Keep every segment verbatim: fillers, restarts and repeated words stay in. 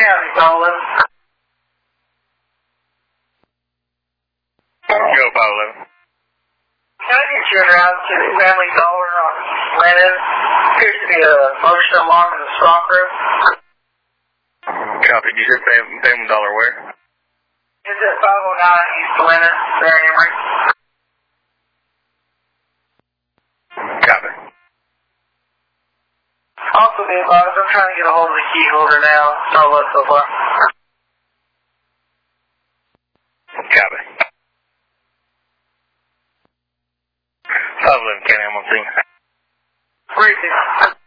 County, Paolo. Go, Paolo. Can I get you en route to the Family Dollar on Lennon? Appears to be a motion alarm in the stock room. Copy. You said Family, family Dollar where? Is it five oh nine East Lennon, there in Emory? Copy. Also, be advised, I'm trying to get a hold of the key holder now. No luck so far. Copy. five eleven County, I'm on scene. Where is it?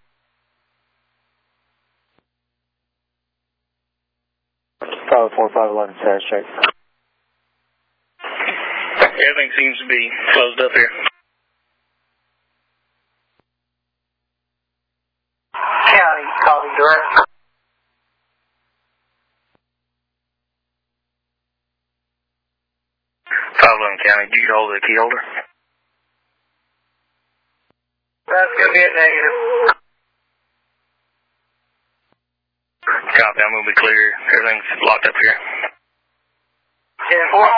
five oh four, five eleven, status check. Everything seems to be closed up here. County, copy direct. five eleven County, did you get hold of the key holder? That's going to be a negative. Copy, I'm going to be clear. Everything's locked up here. ten four.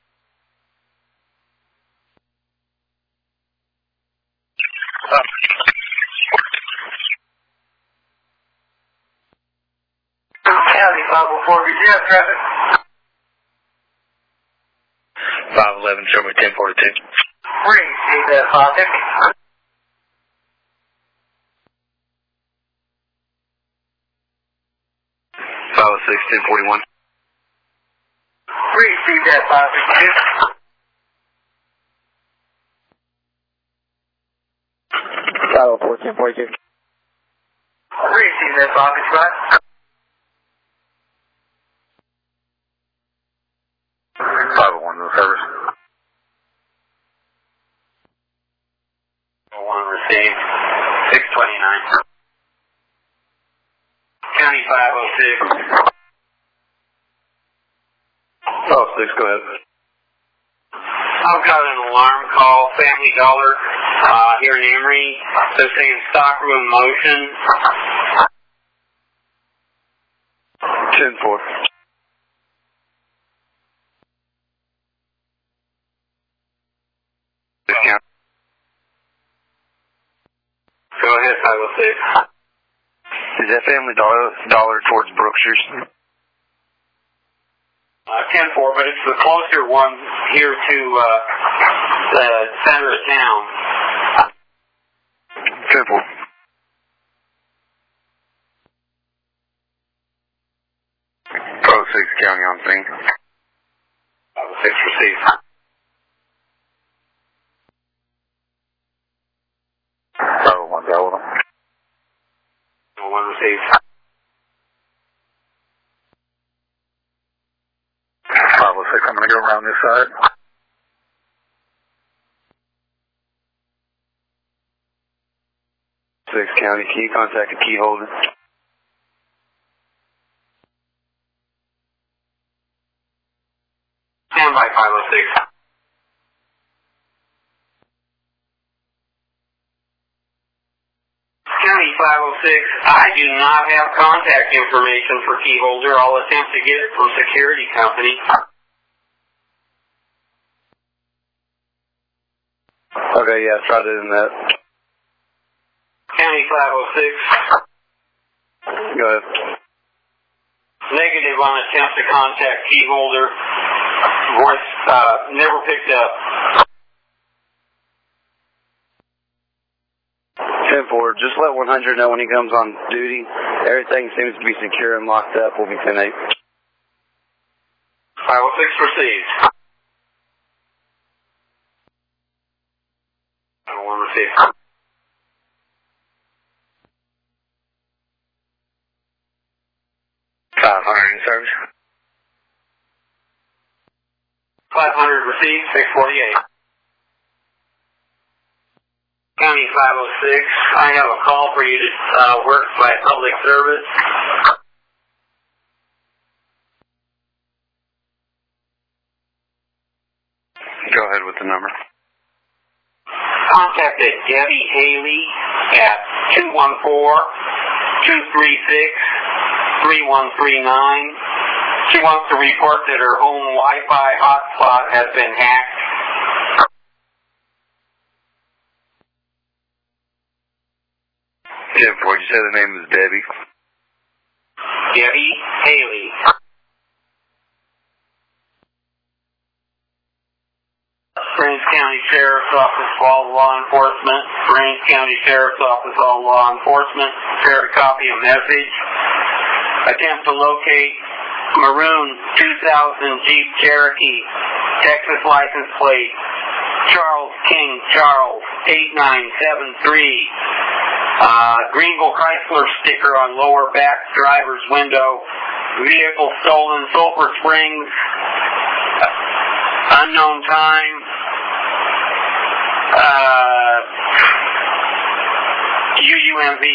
County, five oh four, did you have traffic? five eleven, show me ten forty-two. Where do you see that five fifty? five oh six, ten forty-one. Where do you see that five fifty-two? five oh four, ten forty-two. Where do you see that five fifty-five? five oh one, no service. oh one received, six twenty-nine. County five oh six. Oh, six, go ahead. I've got an alarm call, Family Dollar, uh, here in Emory. They're saying stock room motion. ten four. Go ahead, five oh six. Is that Family Dollar, dollar towards Brookshire's? Uh, ten four, but it's the closer one here to uh, the center of town. ten four. five oh six County on scene. five oh six received. five oh one, got with them. oh one received. five oh six, I'm going to go around this side. six County, can you contact the key holder? Stand by, five oh six. County five oh six, I do not have contact information for key holder. I'll attempt to get it from security company. Okay, yeah, try to do that. County five oh six. Go ahead. Negative on attempt to contact key holder. Voice uh, never picked up. ten four, just let one hundred know when he comes on duty. Everything seems to be secure and locked up. We'll be ten eight. five oh six received. five oh one received. five hundred in service. five hundred received, six forty-eight. County five oh six, I have a call for you to uh, work by public service. Go ahead with the number. Contacted Debbie Haley at two one four, two three six, three one three nine. She wants to report that her home Wi-Fi hotspot has been hacked. ten four, you said the name was Debbie? Debbie Haley. Range County Sheriff's Office, all law enforcement. Range County Sheriff's Office, all law enforcement. Prepare to copy a message. Attempt to locate maroon two thousand Jeep Cherokee, Texas license plate, Charles King Charles, eight nine seven three. Uh, Greenville Chrysler sticker on lower back driver's window. Vehicle stolen, Sulphur Springs. Unknown time. Uh, U U M V.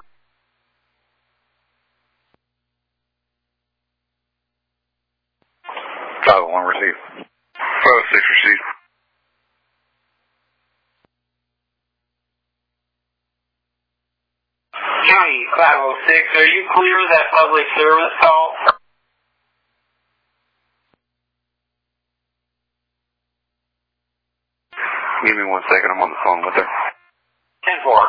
five oh one receive. five oh six receive. County five oh six, are you clear of that public service call? Give me one second, I'm on the phone with her. ten four.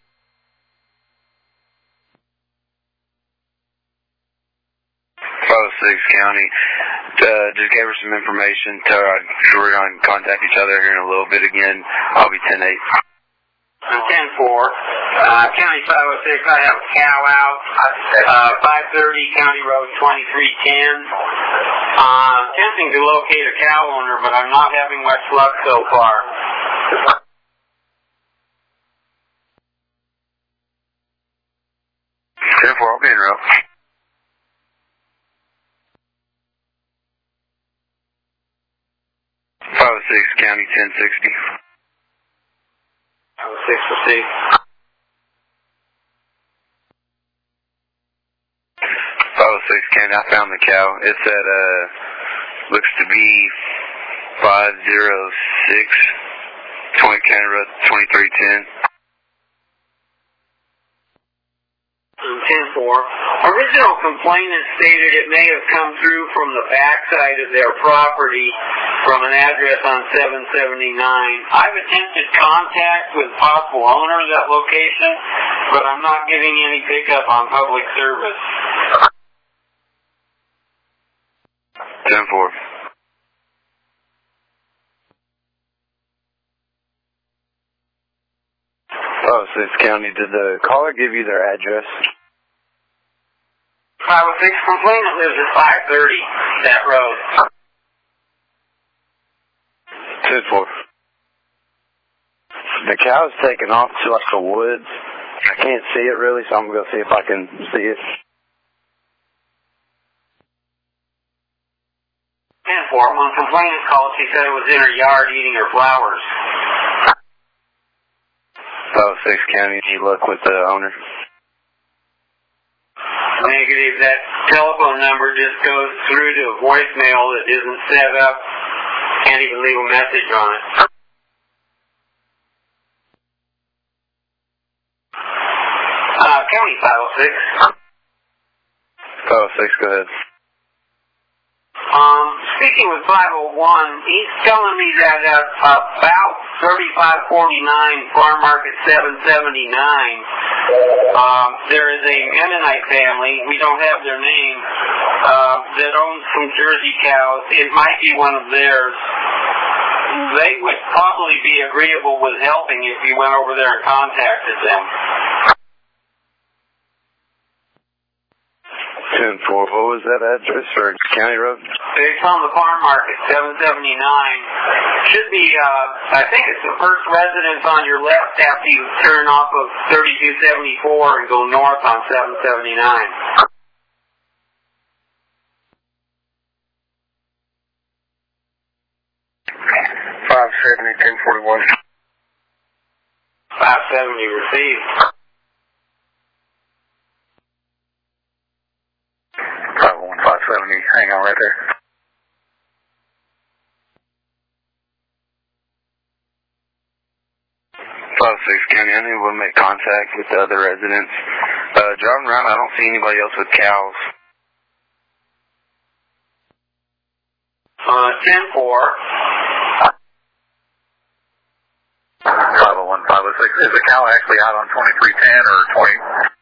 five oh six County, uh, just gave her some information. Tell her we're going to contact each other here in a little bit again. I'll be ten eight. ten four. Uh, County five oh six, I have a cow out. Uh, five thirty, County Road twenty-three ten. Uh, attempting to locate a cow owner, but I'm not having much luck so far. ten four, I'll be in route. five oh six County, ten sixty. five oh six receive. five oh six County, I found the cow. It's at, uh, looks to be five oh six, twenty County Road, twenty-three ten. ten four. Original complainant stated it may have come through from the backside of their property from an address on seven seventy-nine. I've attempted contact with possible owner of that location, but I'm not getting any pickup on public service. ten four. five oh six County, did the caller give you their address? five oh six complainant lives at five thirty, that road. ten four. The cow's taken off to like the woods. I can't see it really, so I'm going to go see if I can see it. ten four. When complainant called, she said it was in her yard eating her flowers. five oh six County, any luck with the owner? Negative. That telephone number just goes through to a voicemail that isn't set up. Can't even leave a message on it. Uh, County five oh six. five oh six, go ahead. Um, speaking with five oh one, he's telling me that at about thirty-five forty-nine Farm Market seven seventy-nine, um, there is a Mennonite family, we don't have their name, uh, that owns some Jersey cows. It might be one of theirs. They would probably be agreeable with helping if you went over there and contacted them. ten four, what was that address for County Road? It's on the Farm Market, seven seventy-nine. Should be, uh, I think it's the first residence on your left after you turn off of thirty-two seventy-four and go north on seven seventy-nine. five seventy, ten forty-one. five seventy received. five one, five seventy, hang on right there. five oh six County, I need to make contact with the other residents. Uh, Uh, driving around, I don't see anybody else with cows. Uh, ten four. five oh one, five oh six. Is the cow actually out on twenty-three ten or twenty?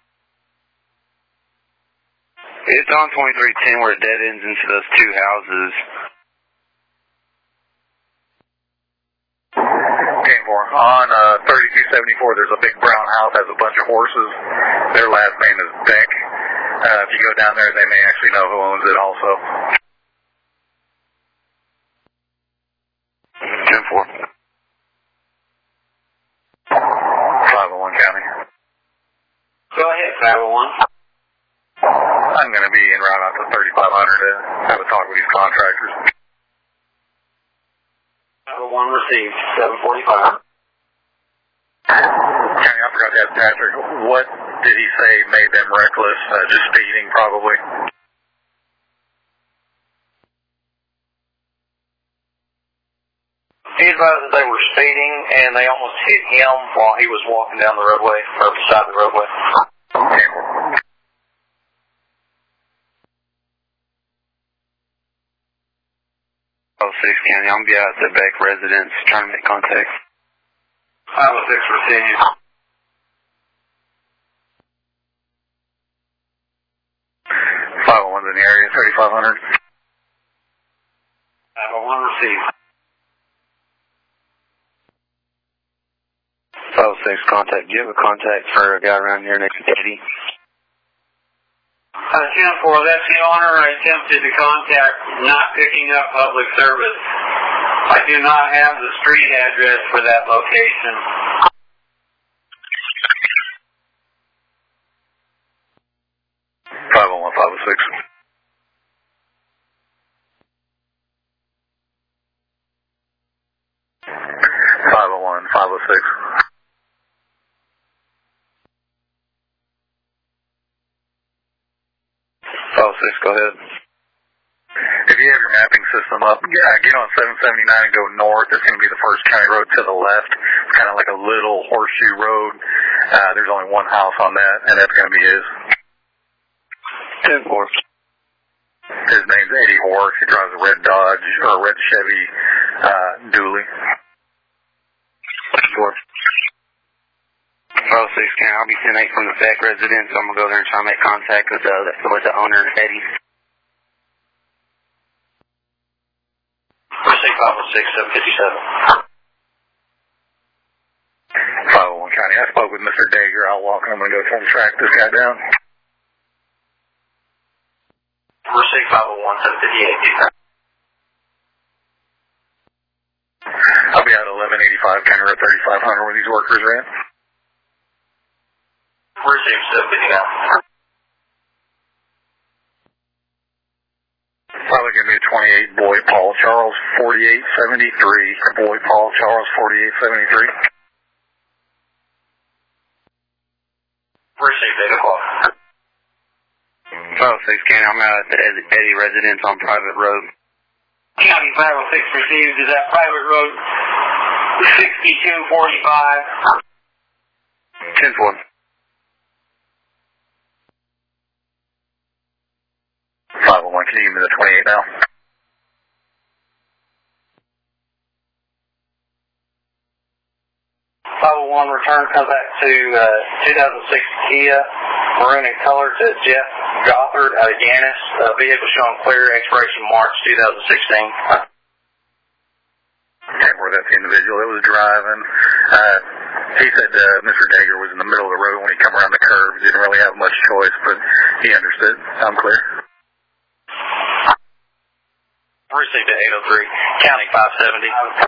It's on twenty-three ten where it dead ends into those two houses. ten four. On uh, thirty-two seventy-four, there's a big brown house, has a bunch of horses. Their last name is Beck. Uh, if you go down there, they may actually know who owns it also. ten four. five oh one County. Go ahead, five oh one. I'm going to be en route out to thirty-five hundred to have a talk with these contractors. five oh one received, seven forty-five. County, I forgot to ask Patrick, what did he say made them reckless? Uh, just speeding, probably? He advised that they were speeding, and they almost hit him while he was walking down the roadway, or beside the roadway. Okay. oh six County, I'm going to be out at the Beck residence trying to make contact. five oh six received. five oh one's in the area, thirty-five hundred. five oh one received. five oh six contact. Do you have a contact for a guy around here next to Eddie? Uh, ten four, that's the owner. I attempted to contact, not picking up public service. I do not have the street address for that location. five oh one, five oh six. five oh one, five oh six. five oh six, go ahead. If you have your mapping system up, yeah, get on seven seventy-nine and go north. It's going to be the first county road to the left. It's kind of like a little horseshoe road. Uh, there's only one house on that, and that's going to be his. ten four. His name's Eddie Horse. He drives a red Dodge, or a red Chevy uh, Dually. four. five oh six County, I'll be ten eight from the Beck residence, so I'm going to go there and try to make contact with the, with the owner, Eddie. Receive five oh six, seven fifty-seven. five oh one County. I spoke with Mister Dager. I'll walk and I'm going to go try to track this guy down. Receive five oh one, seven fifty-eight. I'll be out at eleven eighty-five, County Road thirty-five hundred where these workers are at. Receive seven fifty-nine. Probably going to be a twenty-eight Boyd Paul Charles forty-eight seventy-three. Boyd Paul Charles forty-eight seventy-three. Receive eight o'clock. five oh six County, I'm out at the Eddie residence on private road. County five oh six received. Is that private road sixty-two forty-five? ten four. five oh one, can you give me the twenty-eight now? five oh one return comes back to uh, two thousand six Kia, maroon in color, to Jeff Gothard out of Yanis. Uh, vehicle showing clear, expiration March two thousand sixteen. Can't remember that's the individual that was driving. Uh, he said uh, Mister Dager was in the middle of the road when he come around the curve. He didn't really have much choice, but he understood. I'm clear. Received at eight oh three, County five seventy.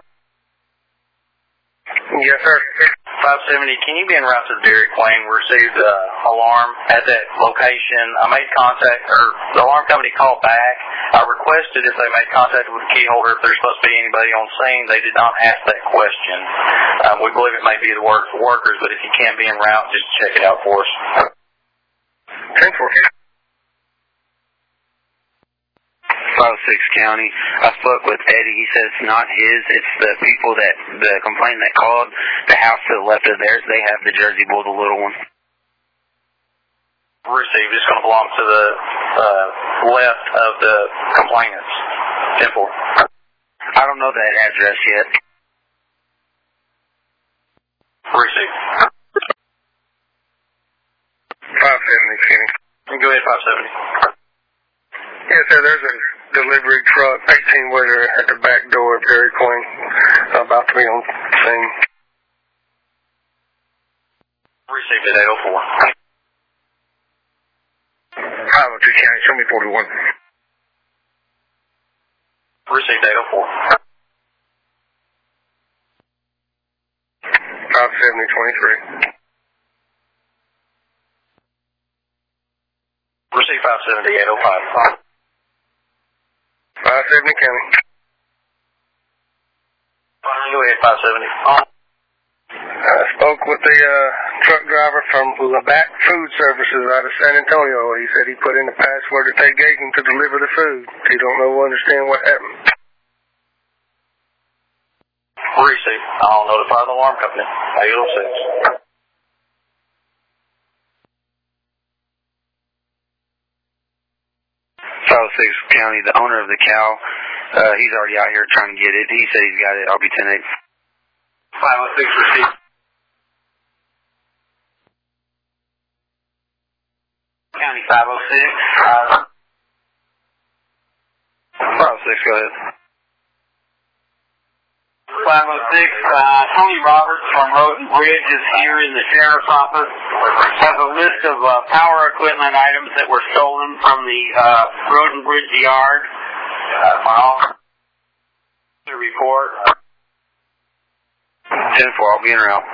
Yes, sir. five seventy, can you be en route to the Dairy Queen? We received an uh, alarm at that location. I made contact, or the alarm company called back. I requested if they made contact with the key holder, if there's supposed to be anybody on scene. They did not ask that question. Um, we believe it may be the work workers, but if you can't be en route, just check it out for us. ten four. five oh six County. I spoke with Eddie. He says it's not his. It's the people that, the complainant that called. The house to the left of theirs, they have the Jersey Bull, the little one. Received. It's going to belong to the uh, left of the complainants. ten four. I don't know that address yet. Received. five seventy, Kenny. Go ahead, five seventy. Yes, sir, there's a delivery truck, eighteen-wheeler, at the back door of Dairy Queen, about to be on scene. Received at eight oh four. five oh two, County, show me forty-one. Received eight oh four. five seventy, twenty-three. Received five seventy, eight oh five. five seventy, County. Go ahead, five seventy. I spoke with the uh, truck driver from Labatt Food Services out of San Antonio. He said he put in the password that they gave him to deliver the food. He don't know understand what happened. Received. I'll notify the alarm company. eight oh six. five oh six County, the owner of the cow, uh, he's already out here trying to get it. He said he's got it. I'll be ten eight. five oh six received. County five oh six. Uh, five oh six, go ahead. five oh six, uh, Tony Roberts from Road and Bridge is here in the sheriff's office. Has a list of uh, power equipment items that were stolen from the uh, Road and Bridge yard. Uh, my officer to report. ten four, I'll be in route.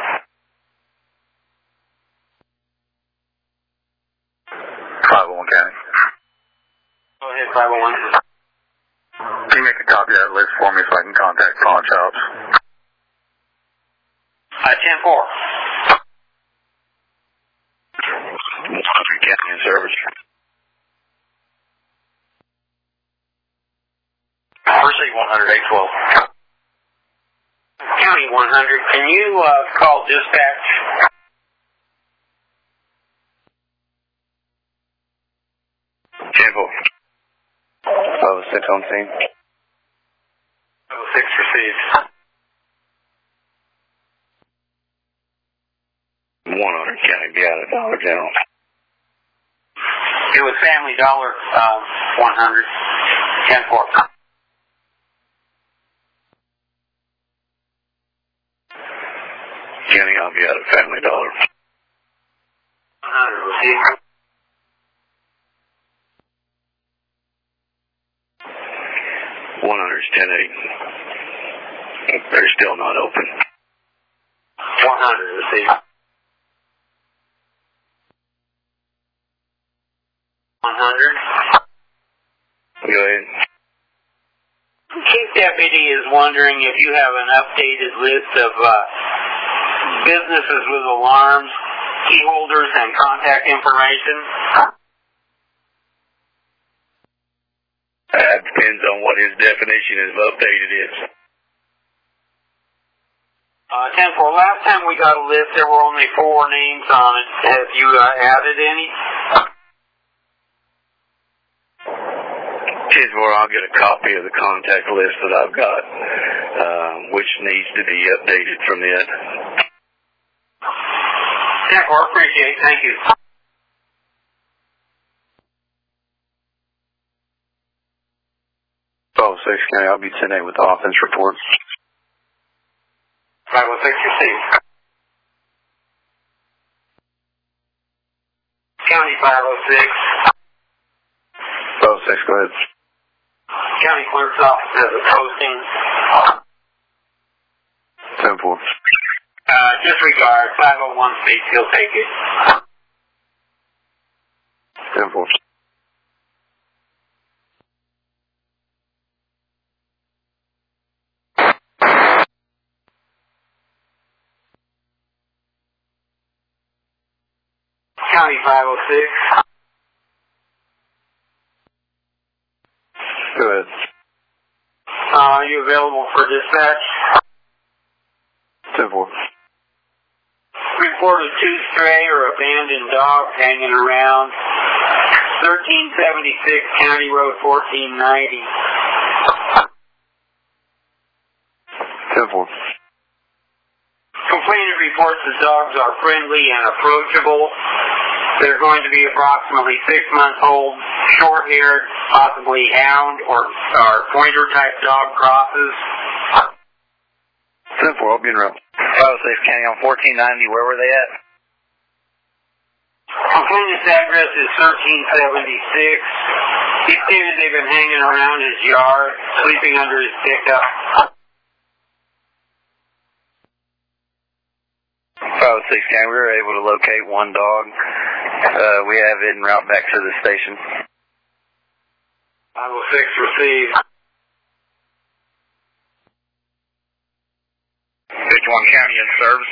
five oh one, County. Go ahead, five oh one. Can you make a copy of that list for me so I can contact pawn shops? Uh, ten four. County in service. Received one hundred, eight twelve. County one hundred, can you uh, call dispatch? ten four. five oh six on scene. five oh six received. one hundred County, be out of Dollar General. It was Family Dollar, uh, one hundred. ten four. County, I'll be out of Family Dollar. one hundred received. one hundred is ten eight. They're still not open. one hundred received. one hundred. Go ahead. Chief Deputy is wondering if you have an updated list of uh, businesses with alarms, key holders, and contact information. That depends on what his definition of updated is. Uh, ten four, last time we got a list, there were only four names on it. Have you uh, added any? ten four, I'll get a copy of the contact list that I've got, uh, which needs to be updated from it. ten four, appreciate it. Thank you. five oh six County, I'll be ten eight with the offense report. five oh six received. County five oh six. five oh six, go ahead. County Clerk's Office has a posting. ten four. Uh, disregard, five oh one speed, he'll take it. ten four. County five oh six. Go ahead. Uh, are you available for dispatch? ten four. report of two stray or abandoned dogs hanging around thirteen seventy-six County Road fourteen ninety. ten four. Complainant reports the dogs are friendly and approachable. They're going to be approximately six months old, short-haired, possibly hound or, or pointer-type dog crosses. ten four, I'll be in route. five oh six County on fourteen ninety, where were they at? Complainant's address is thirteen seventy-six. He stated they've been hanging around his yard, sleeping under his pickup. five oh six County, we were able to locate one dog. Uh, we have it en route back to the station. five oh six received. fifty-one County in service.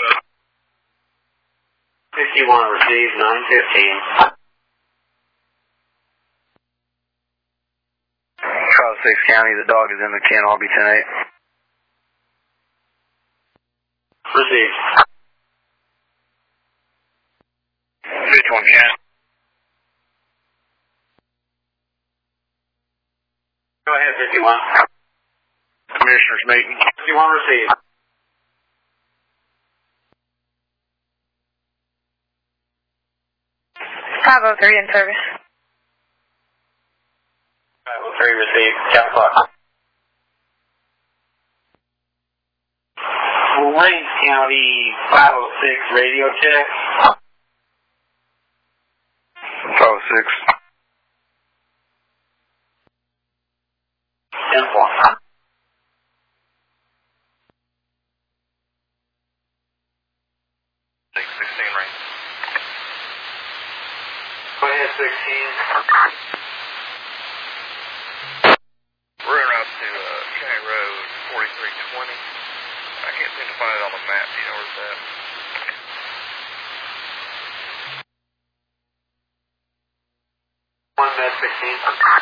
fifty-one received, nine fifteen. five oh six County, the dog is in the kennel. I'll be ten eight. Received. fifty-one County. Go ahead, fifty-one. Commissioner's meeting. fifty-one received. five oh three in service. five oh three received. ten o'clock. Lane County five oh six radio check. five oh six. ten o'clock. six sixteen range. Go ahead, sixteen. We're en route to uh, County Road forty-three twenty. I can't seem to find it on the map. Do you know where it's at? One med sixteen.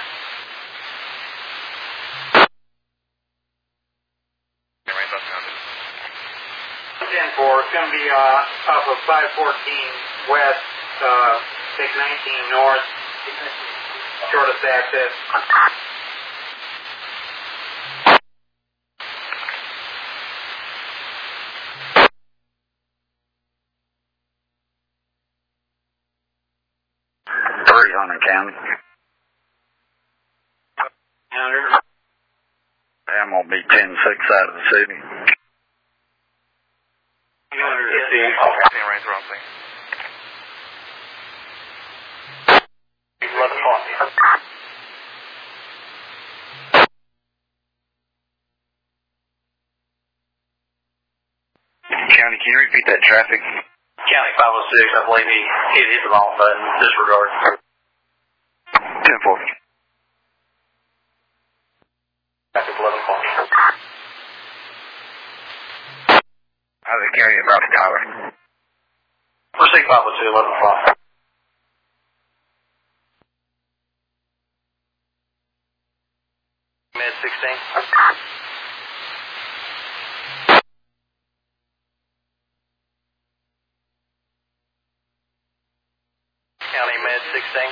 ten four, it's going to be uh, off of five fourteen west, uh, six nineteen north, shortest access. three hundred County. Counter. I'm going to be ten six out of the city. Counter received. Okay, range wrong thing. eleven forty. County, can you repeat that traffic? County five oh six, I believe he hit hit the wrong button. Disregard. ten four. Back to eleven forty. How's it carry about the Tyler? Proceed five oh two, eleven o'clock. Med sixteen. County Med sixteen.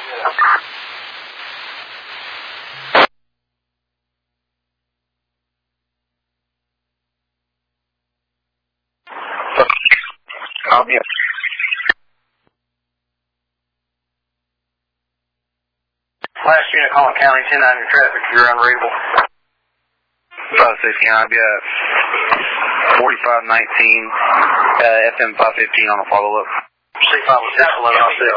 Copy. Last unit calling County ten ninety traffic, you're unreadable. five six County, I'll be at forty-five nineteen, uh, F M five fifteen on a follow-up. C five oh six, eleven oh six.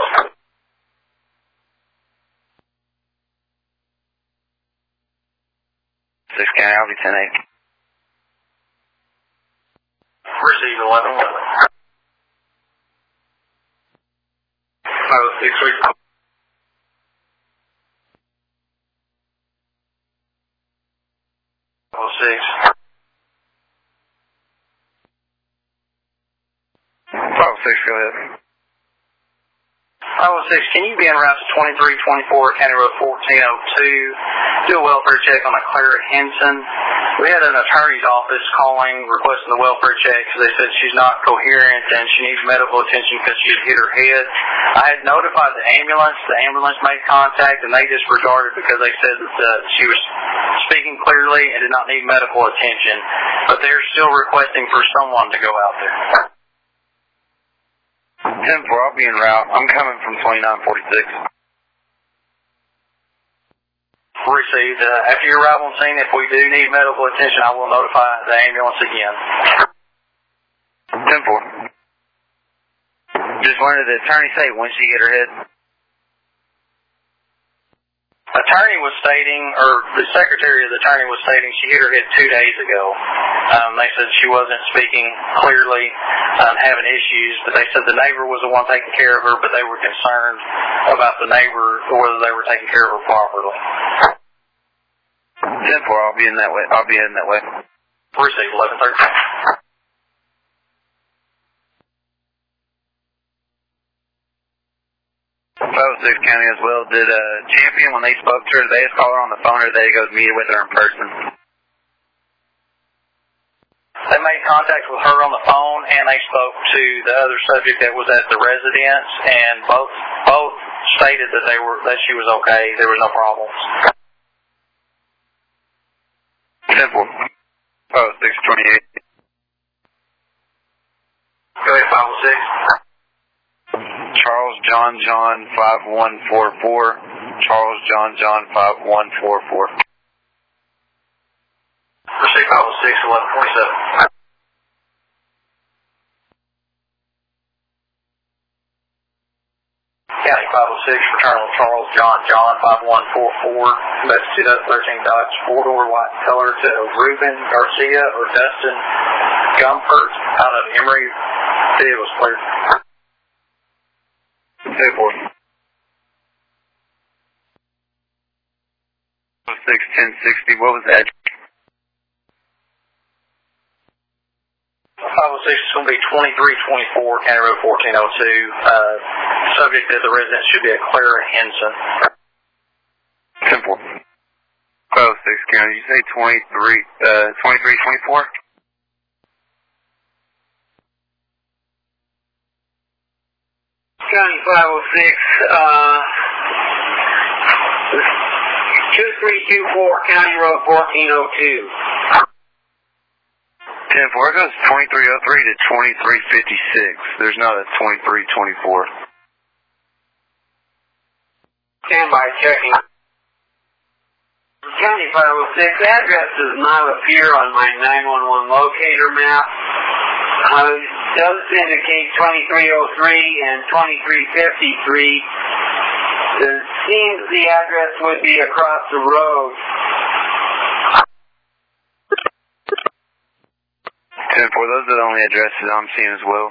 six County, I'll be ten eight. Receive eleven eleven. five oh six, three. oh six. five oh six, go ahead. five oh six, can you be en route to twenty-three twenty-four County Road fourteen oh two? Do a welfare check on a Clara Henson. We had an attorney's office calling, requesting the welfare check because they said she's not coherent and she needs medical attention because she had hit her head. I had notified the ambulance. The ambulance made contact and they disregarded because they said that uh, she was speaking clearly and did not need medical attention. But they're still requesting for someone to go out there. ten four, I'll be en route. I'm coming from twenty-nine forty-six. Received. Uh, after your arrival on scene, if we do need medical attention, I will notify the ambulance again. ten four. Just wanted the attorney say when she hit her head. Attorney was stating, or the secretary of the attorney was stating she hit her head two days ago. Um, they said she wasn't speaking clearly, um, having issues, but they said the neighbor was the one taking care of her, but they were concerned about the neighbor, whether they were taking care of her properly. ten four, I'll be in that way. I'll be heading that way. Received, eleven thirteen. Six County as well. Did uh, Champion, when they spoke to her, did they just call her on the phone or did they go meet with her in person? They made contact with her on the phone and they spoke to the other subject that was at the residence, and both both stated that they were that she was okay. There was no problems. Simple. Oh, six twenty-eight. Go ahead, five oh six. Charles John John five one four four. Charles John John five one four four. Proceed five oh six, eleven twenty-seven. County five oh six, Fraternal Charles John John five one four four. That's two thousand thirteen Dodge four-door white color to Ruben Garcia or Dustin Gumpert out of Emory. It was clear. six ten sixty, what was that? five oh six is going to be twenty-three twenty-four, County Road fourteen oh two. Uh, subject at the residence should be a Clara Henson. Simple. five oh six, County, you say twenty-three, uh, twenty-three twenty-four? County five oh six, uh, two three two four, County Road fourteen oh two. ten four, it goes twenty-three oh three to twenty-three fifty-six. There's not a twenty-three twenty-four. Stand by checking. County five oh six, address does not appear on my nine one one locator map. Uh, it does indicate twenty-three oh three and twenty-three fifty-three. It seems the address would be across the road. ten four, those are the only addresses I'm seeing as well.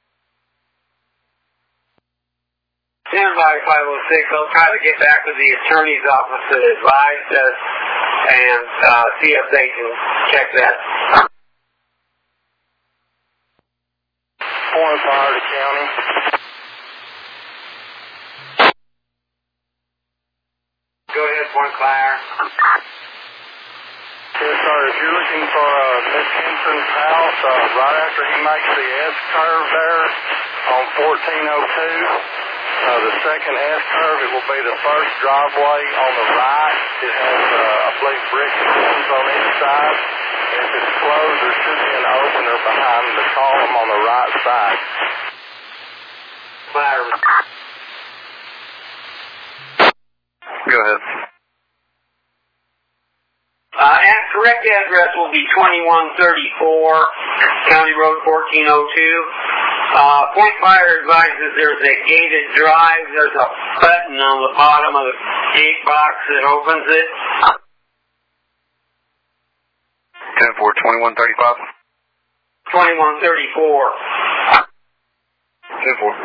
Stand by five oh six. I'll try to get back to the attorney's office to advise us and uh, see if they can check that. Point fire to county. Go ahead, Point Fire. Yes, sir. If you're looking for uh, Miss Henson's house, uh, right after he makes the S-curve there on fourteen oh two, uh, the second S-curve, it will be the first driveway on the right. It has, uh, I believe, brick columns on each side. If it's closed, there should be an opener behind the column on the right side. Fire. Go ahead. Uh, and correct address will be twenty-one thirty-four, County Road fourteen oh two. Uh, Point Fire advises there's a gated drive. There's a button on the bottom of the gate box that opens it. ten four, twenty-one thirty-five? twenty-one thirty-four. ten four.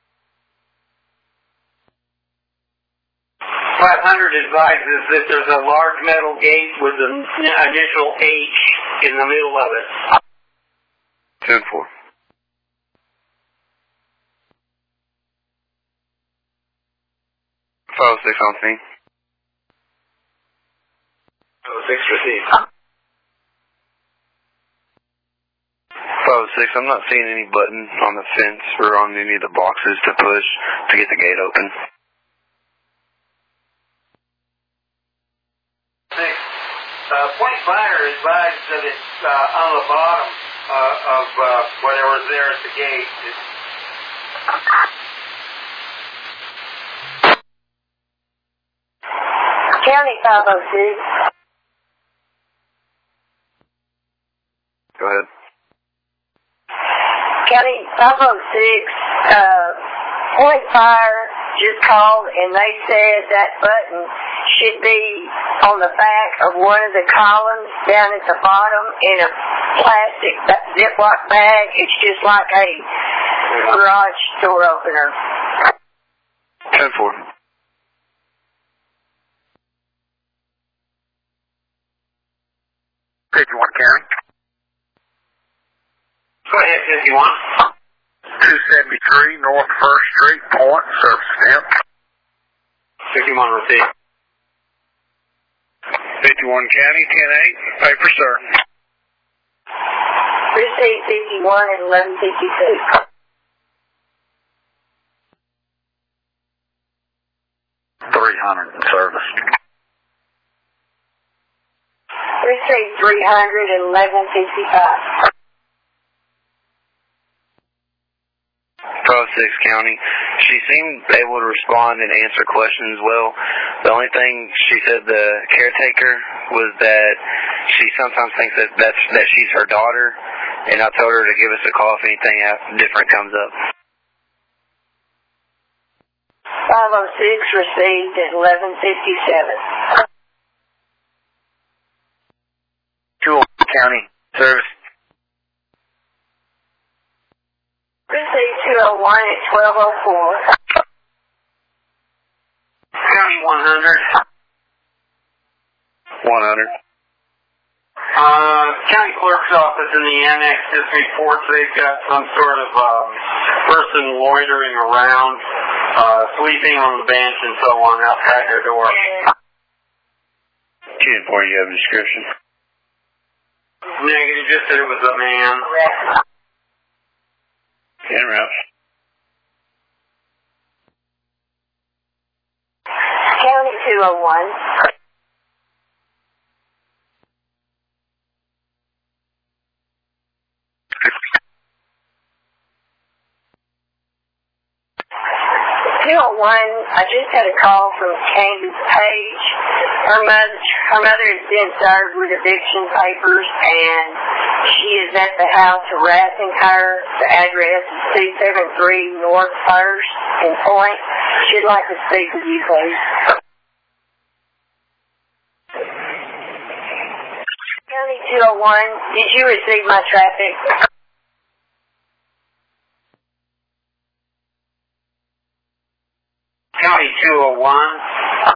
five hundred advises that there's a large metal gate with the initial H in the middle of it. ten four. five oh six on scene. five oh six received. six, I'm not seeing any button on the fence or on any of the boxes to push to get the gate open. Six. Uh, point fire advised that it's uh, on the bottom uh, of uh, whatever's there at the gate. It's County five oh six. Go ahead. County five oh six, uh, Point Fire just called and they said that button should be on the back of one of the columns down at the bottom in a plastic Ziploc bag. It's just like a garage door opener. ten four. fifty-one County. Go ahead, fifty-one. two seventy-three North First Street, Point, service stamp. fifty-one received. fifty-one County, ten eight, paper, sir. Received fifty-one at eleven fifty-two. three hundred in service. Received three hundred at eleven fifty-five. twelve six County. She seemed able to respond and answer questions well. The only thing she said, the caretaker, was that she sometimes thinks that that's that she's her daughter, and I told her to give us a call if anything different comes up. five oh six received at eleven fifty-seven. two oh one County, service. Received two oh one at twelve oh four. County one hundred. one hundred. Uh, county clerk's office in the annex just reports they've got some sort of uh, person loitering around, uh, sleeping on the bench and so on outside their door. ten four, you have a description? Negative, just that it was a man. En route. County two oh one. two oh one, I just had a call from Candace Page. Her mother, her mother has been served with eviction papers, and she is at the house harassing her. The address is two seventy-three North First in Point. She'd like to speak with you, please. County two oh one, did you receive my traffic? County two oh one.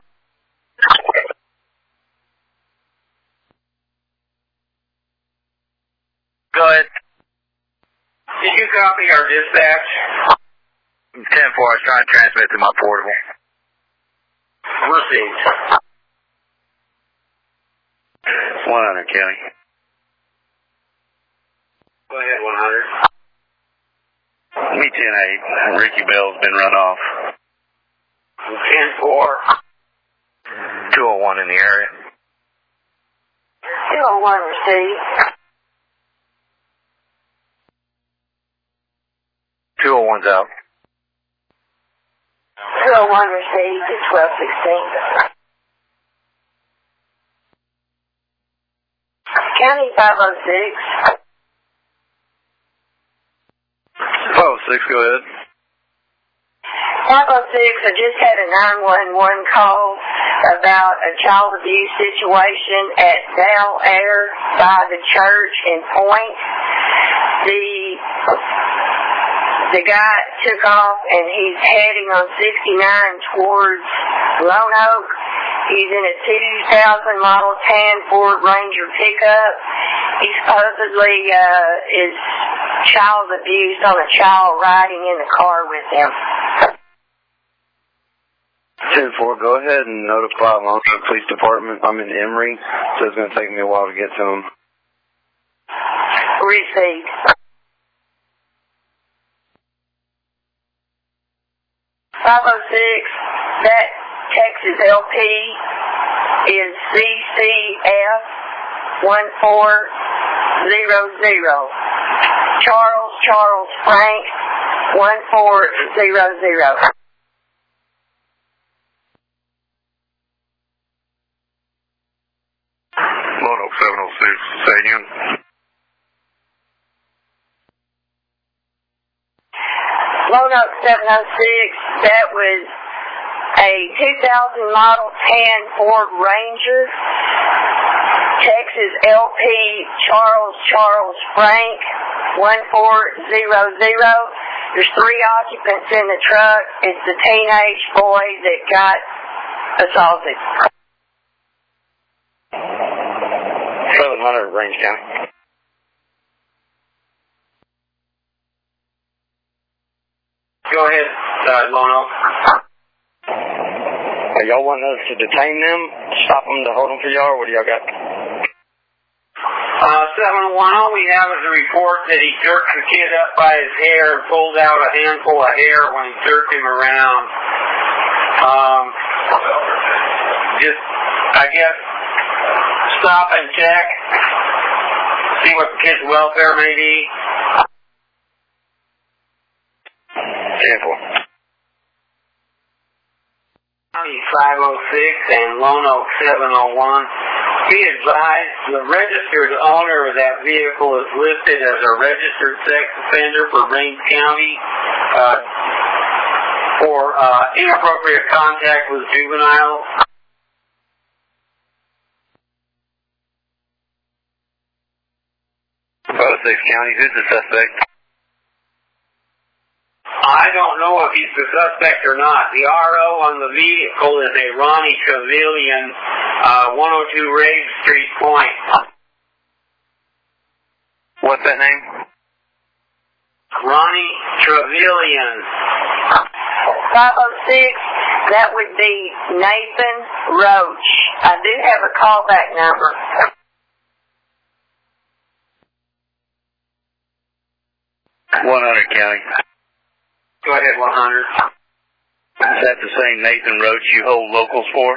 Go ahead. Did you copy our dispatch? ten four, I was trying to transmit through my portable. Received. one hundred County. Go ahead, one hundred. Me ten eight. Ricky Bell's been run off. ten four. two oh one in the area. two oh one received. two oh one's out. two oh one received at twelve sixteen. County five oh six. five oh six, go ahead. five oh six, I just had a nine one one call about a child abuse situation at Bel Air by the church in Point. The the guy took off and he's heading on sixty-nine towards Lone Oak. He's in a two thousand model tan Ford Ranger pickup. He supposedly uh, is child abused on a child riding in the car with him. ten four, go ahead and notify Longwood Police Department. I'm in Emory, so it's going to take me a while to get to them. Received. five oh six, that Texas L P is C C F one four zero zero. Charles Charles Frank one four zero zero. Lonoke seven oh six, say again. Lonoke seven oh six, that was a two thousand model tan Ford Ranger. Texas L P Charles Charles Frank one four zero zero. There's three occupants in the truck. It's the teenage boy that got assaulted. seven hundred, Range County. Go ahead, uh, Lonoke. Are y'all wanting us to detain them, stop them to hold them for y'all, or what do y'all got? Uh, seven one, all we have is a report that he jerked the kid up by his hair and pulled out a handful of hair when he jerked him around. Um, just, I guess, stop and check, see what the kid's welfare may be. Careful. County five oh six and Lonoke seven oh one. Be advised, the registered owner of that vehicle is listed as a registered sex offender for Range County uh, for uh, inappropriate contact with juveniles. five oh six County, who's the suspect? I don't know if he's the suspect or not. The R O on the vehicle is a Ronnie Trevelyan, uh, one oh two Rave Street Point. What's that name? Ronnie Trevelyan. five oh six, that would be Nathan Roach. I do have a callback number. one hundred County. Go ahead, one hundred. Is that the same Nathan Roach you hold locals for?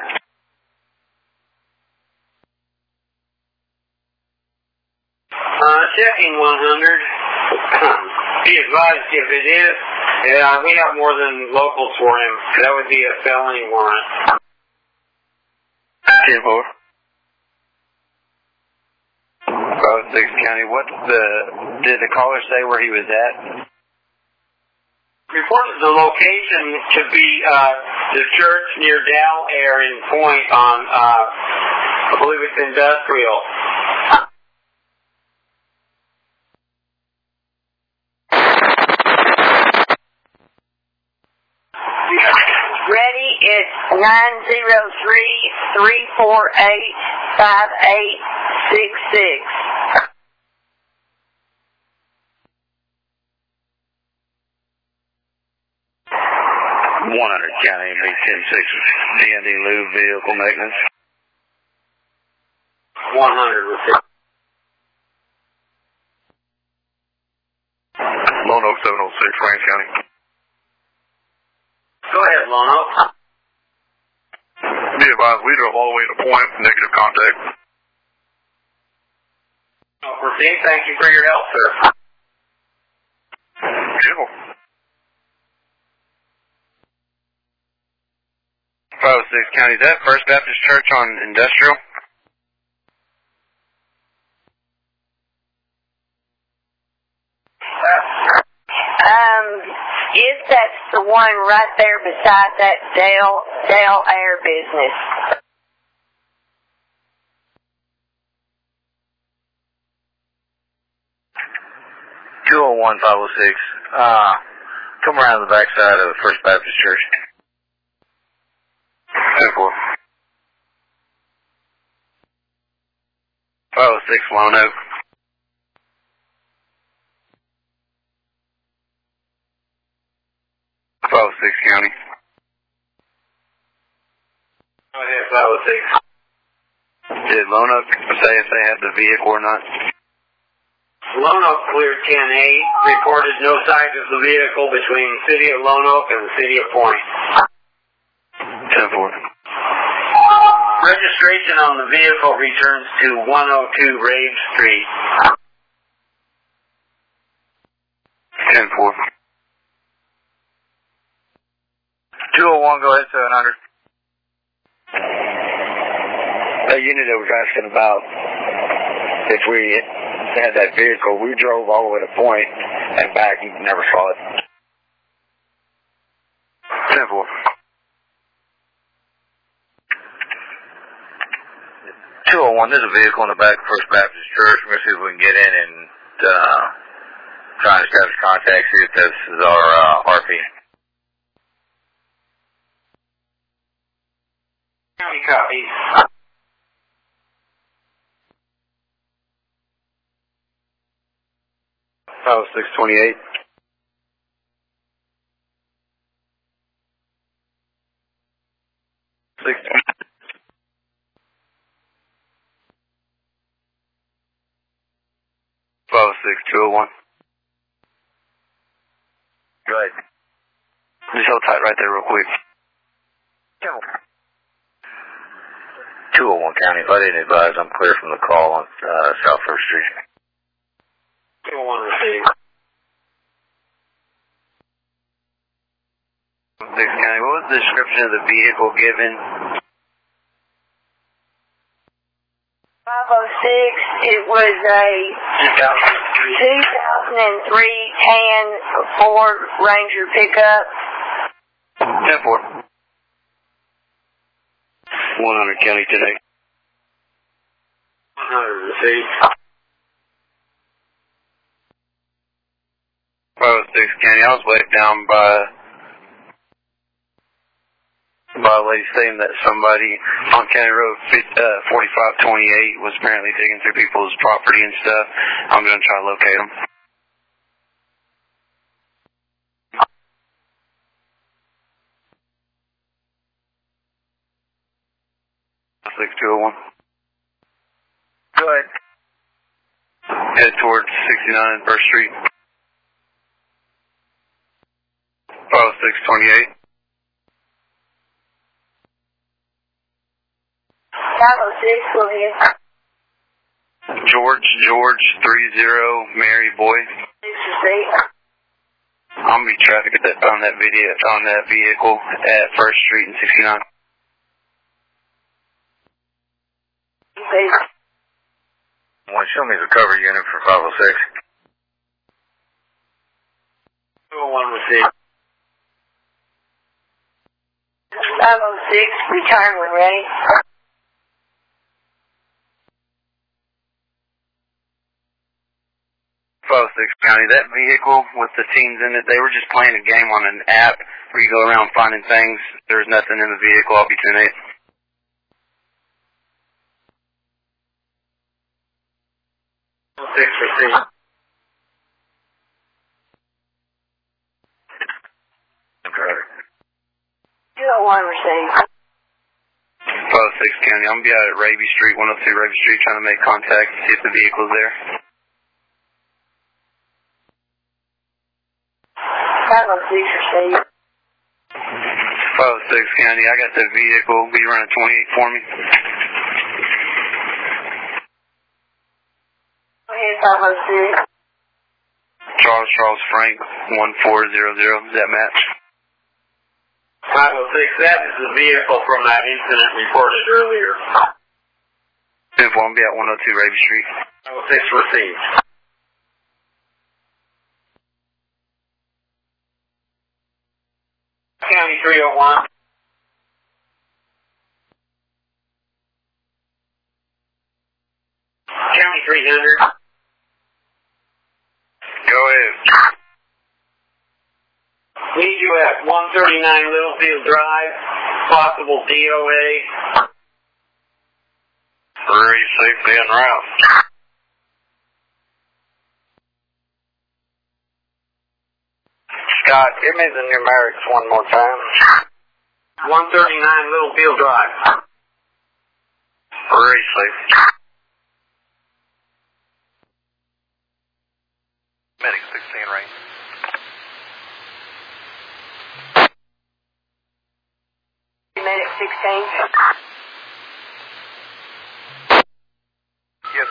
Uh, checking one hundred. Be advised if it is, yeah, we have more than locals for him. That would be a felony warrant. ten four. five oh six County, what the, did the caller say where he was at? Reported the location to be uh, the church near Dow Air in Point on, uh, I believe it's Industrial. Ready, it's nine zero three, three four eight, five eight six six. one hundred County, B ten six, D and D Lube Vehicle Maintenance. one hundred with it. Lonoke seven oh six, Range County. Go ahead, Lonoke. Be advised, we drove all the way to Point, negative contact. Proceed. Thank you for your help, sir. Beautiful. five oh six County, is that First Baptist Church on Industrial? Um, if that's the one right there beside that Dell, Dell Air business. two oh one, five oh six. Uh, come around the backside of First Baptist Church. ten four. five oh six, Lonoke. five oh six County. Go ahead, five oh six. Did Lonoke say if they had the vehicle or not? Lonoke cleared ten eight, reported no sight of the vehicle between the city of Lonoke and the city of Point. ten four. Registration on the vehicle returns to one oh two Rave Street. ten four. two oh one, go ahead, seven hundred. The unit that was asking about if we had that vehicle, we drove all the way to Point and back, you never saw it. ten four. two oh one, there's a vehicle in the back of First Baptist Church. We're going to see if we can get in and uh, try to establish contact, see if this is our uh, R P. County copy. Oh, six twenty-eight. Six. Five six two oh one. Go ahead. Just hold tight right there, real quick. two oh one County, if I didn't advise, I'm clear from the call on uh, South First Street. two oh one received. Six County, what was the description of the vehicle given? five oh six, it was a two thousand three tan Ford Ranger pickup. ten four. one hundred County today. one hundred received. five oh six County, I was waved down by by a lady saying that somebody on County Road uh, forty-five twenty-eight was apparently digging through people's property and stuff. I'm going to try to locate them. six two oh one. Go ahead. Head towards sixty-nine First Street. five oh six twenty-eight. five oh six, go ahead. George, George, three zero, Mary Boy. six received. I'm going to be traffic at that, on that video, on that vehicle at First Street and sixty-nine. Received. Well, show me the cover unit for five oh six. two oh one received. five oh six, return when ready. five oh six County, that vehicle with the teens in it, they were just playing a game on an app where you go around finding things. There was nothing in the vehicle. I'll be ten eight. six received. Okay. two oh one received. five oh six County, I'm going to be out at Raby Street, one oh two Raby Street, trying to make contact and see if the vehicle's there. five oh six received. five oh six County, I got the vehicle. Will you run a twenty-eight for me? Go ahead, five oh six. Charles, Charles Frank, one four zero zero. Does that match? five oh six, that is the vehicle from that incident reported earlier. ten four, I'm going to be at one oh two Raby Street. five oh six received. County three oh one. County three hundred. Go ahead. Need you at one thirty-nine Littlefield Drive. Possible D O A. Very safely en route. Scott, give me the numerics one more time. one thirty-nine Littlefield Drive. Very safe.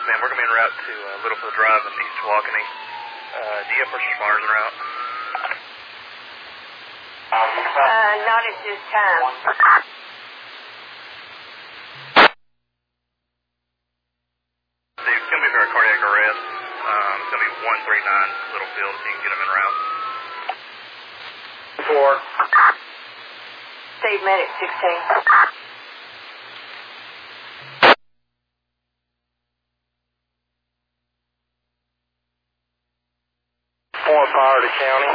ma'am. We're going to be en route to uh, Littlefield Drive in East Walkeny. Uh, do you have first responders en route? Uh, not at this time. It's going to be for a cardiac arrest. Um, it's going to be one three nine Littlefield, so you can get them en route. Four. Steve Medic sixteen. Point fire to county.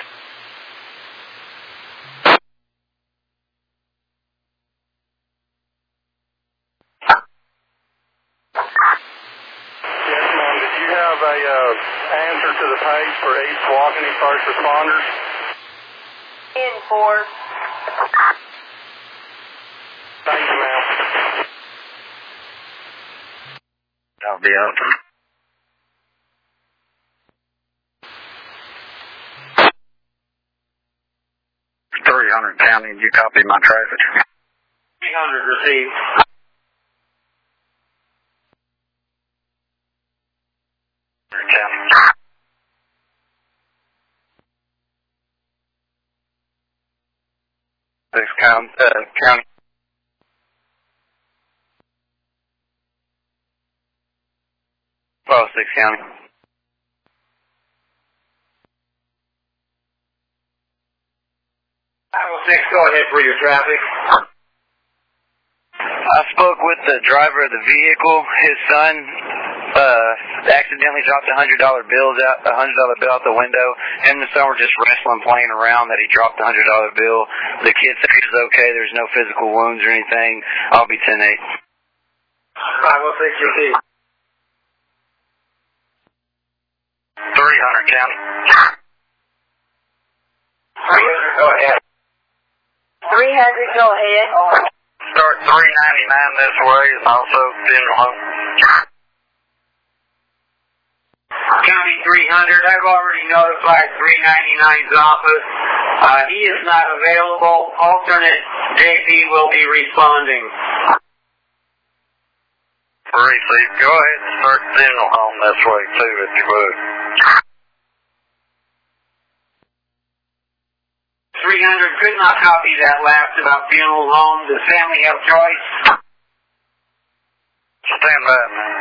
Yes, ma'am. Did you have a uh, answer to the page for East Walkeny first responders? ten four. Thank you, ma'am. I'll be up. three hundred County, did you copy my traffic? three hundred received. County. Six county, uh, county. Well, six county. five oh six, go ahead for your traffic. I spoke with the driver of the vehicle. His son uh, accidentally dropped a hundred dollar bills out, a hundred dollar bill out the window. Him and the son were just wrestling, playing around. That he dropped a hundred dollar bill. The kid said he was okay. There's no physical wounds or anything. I'll be ten eight. five oh six received. three hundred County. three hundred, go ahead. three hundred, go ahead. Start three ninety-nine this way, also funeral home. County three hundred, I've already notified three ninety-nine's office. Uh, he is not available. Alternate J P will be responding. Receive. Go ahead and start funeral home this way too, if you would. three hundred could not copy that last about funeral home. Does family have choice? Stand by, man.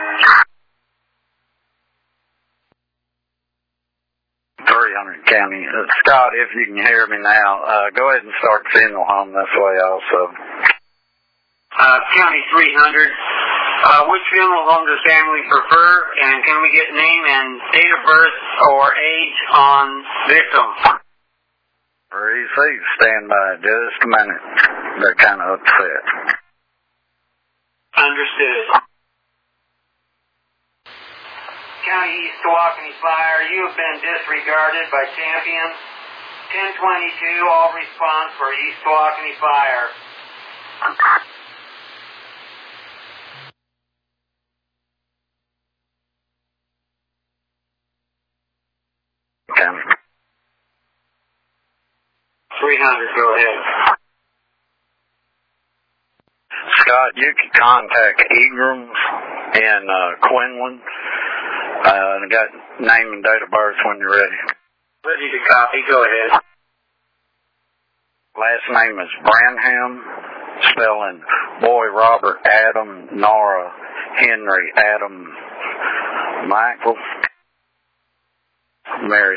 three hundred County. Uh, Scott, if you can hear me now, uh, go ahead and start funeral home this way also. Uh, County three hundred. Uh, which funeral home does family prefer? And can we get name and date of birth or age on victim? Receive. Stand by just a minute. They're kind of upset. Understood. County East Walkeny Fire, you have been disregarded by Champion. ten twenty-two, all response for East Walkeny Fire. County. three hundred, go ahead. Scott, you can contact Egrams and uh, Quinlan. Uh, and got name and date of birth when you're ready. Ready to copy, go ahead. Last name is Branham, spelling boy, Robert, Adam, Nora, Henry, Adam, Michael, Mary.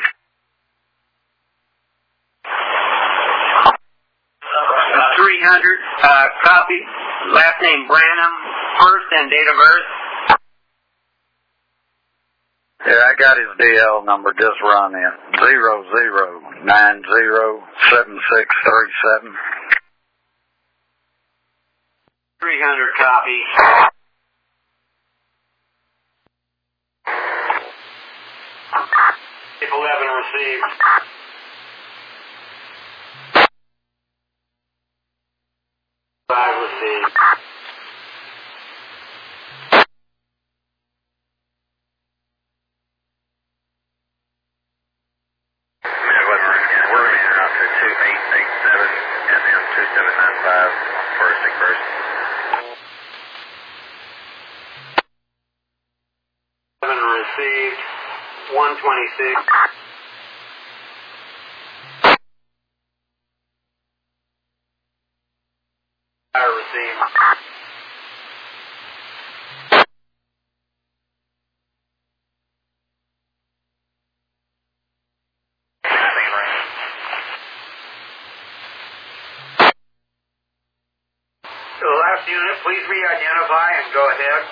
three hundred, uh, copy. Last name Branham, first and date of birth. Yeah, I got his D L number just run in. Zero zero nine zero seven six three seven. three hundred, copy. eleven received. five received. We're in and out to two eight eight seven M M two seven nine five for a sick person. received. one twenty-six. Fire received. The last unit, please re-identify and go ahead.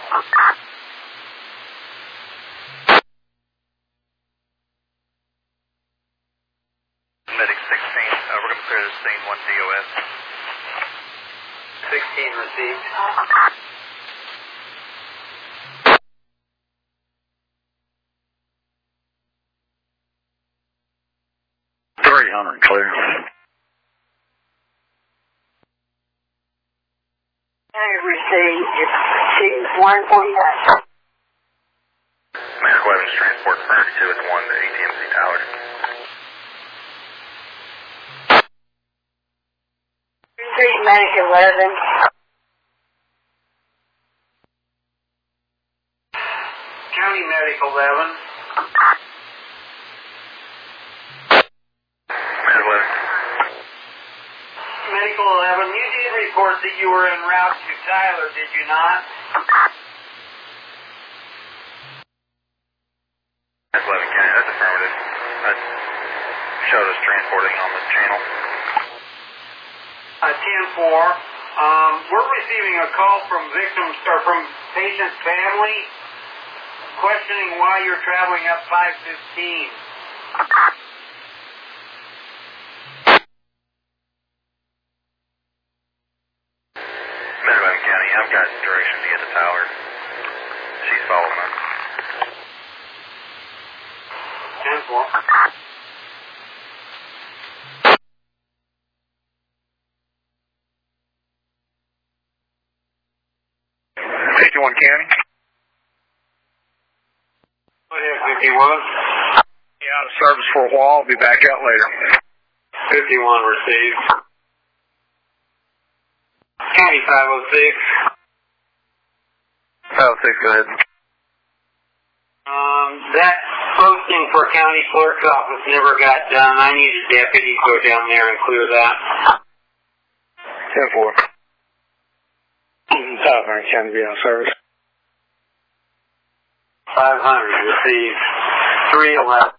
Medic sixteen, uh, we're going to clear this scene, one D O S. sixteen received. three hundred clear. Received. She's one forty-nine. Medic eleven transport thirty-two at one to A T M C Tower. Street Medic eleven. County Medic eleven. Medic eleven. Medical eleven, you did report that you were en route to Tyler, did you not? That's eleven County, that's affirmative. That showed us transporting on the channel. Uh, ten four, um, we're receiving a call from victims, or from patient's family, questioning why you're traveling up five fifteen. Mid-Atlantic County, I've got direction to get to Tower. She's following us. ten four. fifty-one County. Go ahead, fifty-one. Yeah, out of service for a while. I'll be back out later. fifty-one received. County five oh six. five oh six, go ahead. Um, that posting for county clerk's office never got done. I need a deputy to go down there and clear that. ten four. five hundred County be out of service. five hundred received. three eleven.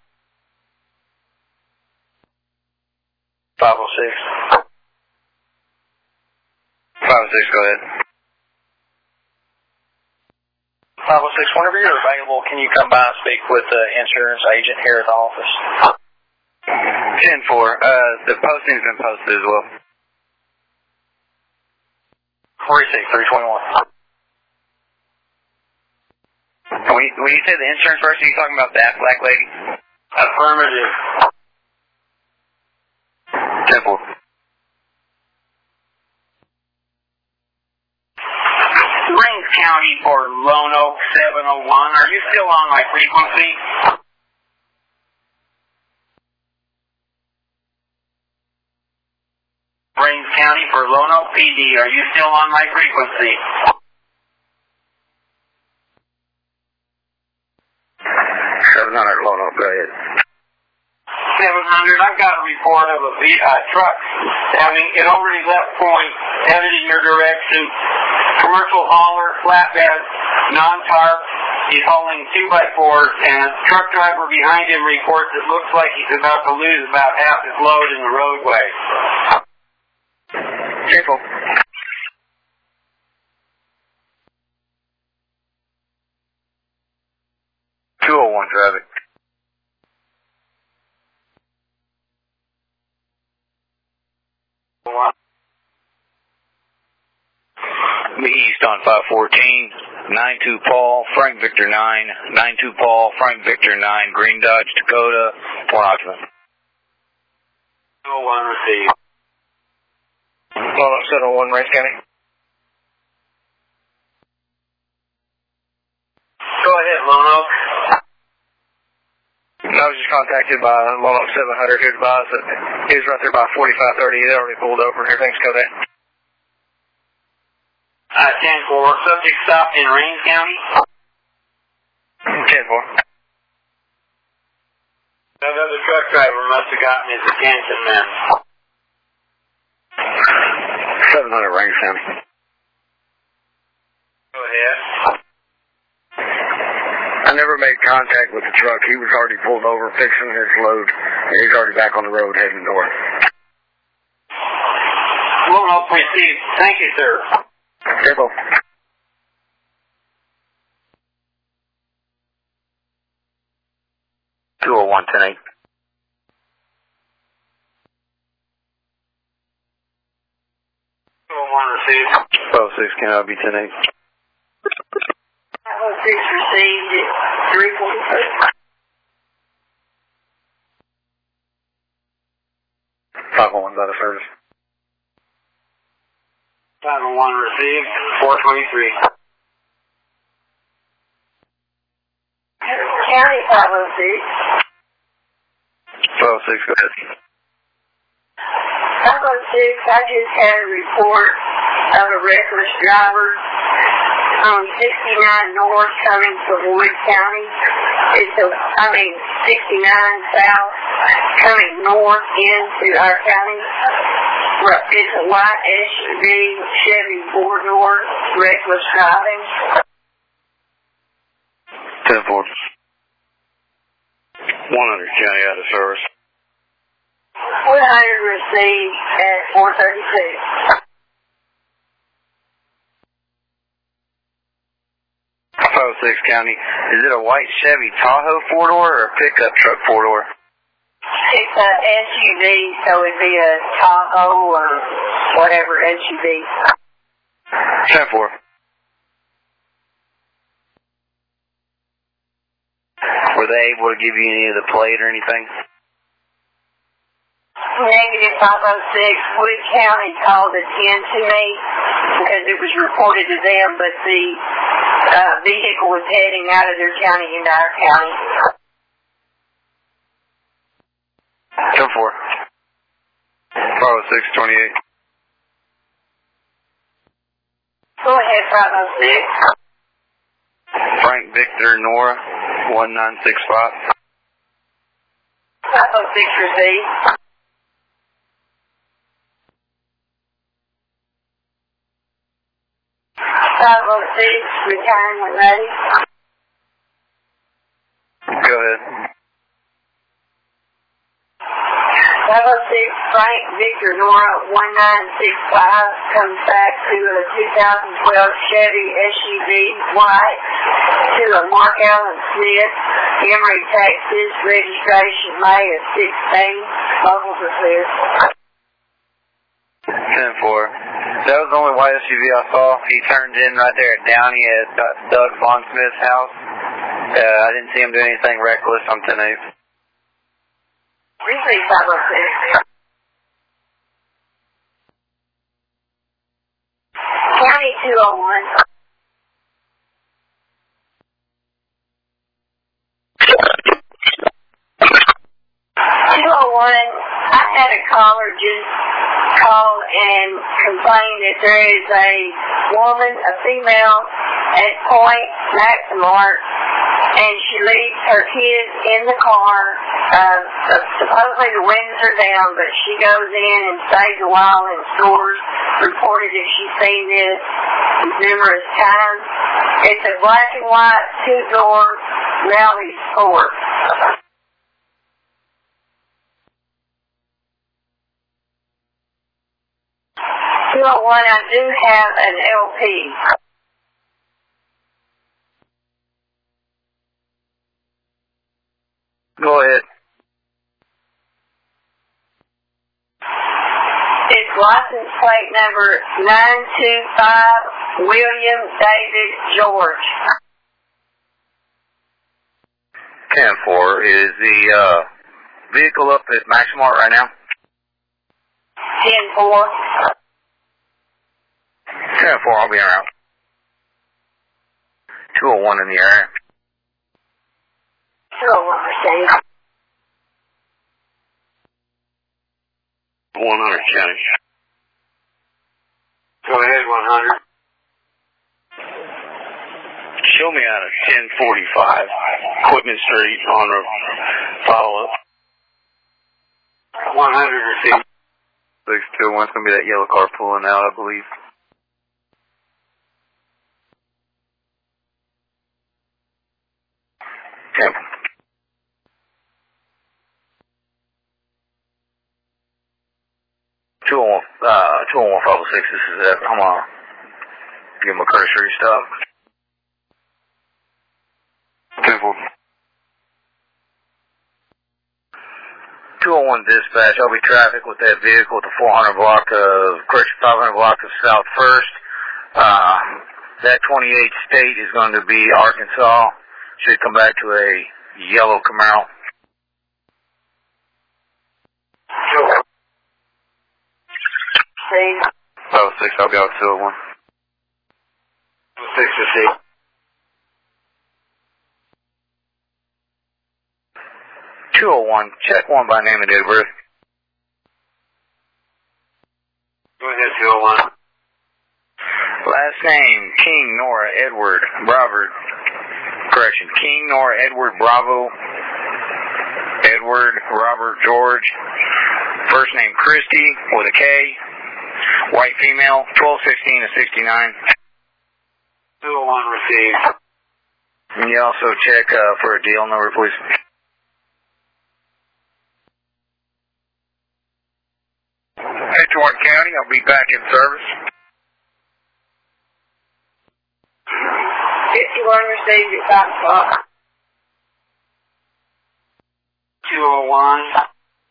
five oh six. five oh six, go ahead. five oh six, whenever you're available, can you come by and speak with the insurance agent here at the office? ten four, uh, the posting's been posted as well. Receive, three twenty-one. When you, when you say the insurance person, you talking about that black lady? Affirmative. ten four. Range County for Lone Oak seven oh one. Are you still on my frequency? Range County for Lone Oak P D. Are you still on my frequency? seven hundred Lone Oak, go ahead. seven hundred, I've got a report of a v, uh, truck having it already left point, headed in your direction. Commercial hauler, flatbed, non-tarp. He's hauling two by fours, and truck driver behind him reports it looks like he's about to lose about half his load in the roadway. Careful. two oh one traffic. East on five fourteen, nine two Paul, Frank Victor nine, nine two Paul, Frank Victor nine, Green Dodge, Dakota, one occupant. two oh one received. Lone Oak seven oh one, Range County. Go ahead, Lone Oak. I was just contacted by Lone Oak seven hundred who advised that he was right there by forty-five thirty. He already pulled over. Everything's covered out. Uh, ten four, subject stopped in Range County. ten four. Another truck driver must have gotten his attention then. seven hundred Range County. Go ahead. I never made contact with the truck. He was already pulled over, fixing his load. He's already back on the road heading north. Well, I'll proceed. Thank you, sir. Simple. two oh one, ten eight. two oh one received. twelve six, can I be ten eight? five oh six received at three forty-two. five oh one's out of service. five oh one received, four twenty-three. County five oh six. twelve six, go ahead. five oh six, I just had a report of a reckless driver on sixty-nine North coming from Wood County. It's a, I mean, sixty-nine South coming north into our county. It's a white S U V, Chevy four-door, reckless driving. ten four. one hundred county out of service. one hundred received at four thirty-six. five oh six county. Is it a white Chevy Tahoe four-door or a pickup truck four-door? It's a S U V, so it'd be a Tahoe or whatever S U V. ten four. Were they able to give you any of the plate or anything? Negative five oh six. Wood County called a ten to me because it was reported to them, but the uh, vehicle was heading out of their county into our county. ten four. five oh six, twenty-eight. Go ahead, five oh six. Frank Victor Nora, one nine six five. five oh six received. five oh six, retiring when ready. Go ahead. five oh six, Frank Victor Nora, one nine six five, comes back to a two thousand twelve Chevy S U V white to a Mark Allen Smith, Emory, Texas, registration May of sixteen, local to Smith. ten four. That was the only white S U V I saw. He turned in right there at Downey at Doug Von Smith's house. Uh, I didn't see him do anything reckless on ten eight. Receive five oh six. County two oh one. two oh one, I had a caller just call and complain that there is a woman, a female, at Point Maximart, and she leaves her kids in the car. Uh, supposedly the windows are down, but she goes in and stays a while in stores. Reported that she's seen this numerous times. It's a black and white two-door rally sport. two oh one, I do have an L P. Go ahead. It's license plate number nine two five, William David George. ten four. Is the uh, vehicle up at Maximart right now? ten four. ten four, I'll be around. two oh one in the area. two oh one percent. one hundred county. Go ahead, one hundred. Show me out of ten forty-five, Equipment Street on a follow-up. one hundred received. six two one, it's going to be that yellow car pulling out, I believe. Okay. two oh one, uh, two oh one five oh six, this is it. I'm going to give him a cursory stop. ten four. two oh one dispatch, I'll be traffic with that vehicle at the four hundred block of, correction, five hundred block of South First. Uh, that twenty-eight state is going to be Arkansas. Should come back to a yellow Camaro. five oh six, I'll be out two oh one. six received. two oh one, check one by name and date of birth. Go ahead, two oh one. Last name, King Nora Edward Bravo. Correction, King Nora Edward Bravo. Edward Robert George. First name Christy with a K. White female, twelve sixteen to sixty-nine. two oh one received. Can you also check uh, for a deal number, please? Edgewater County, I'll be back in service. fifty-one received at five o'clock. two oh one.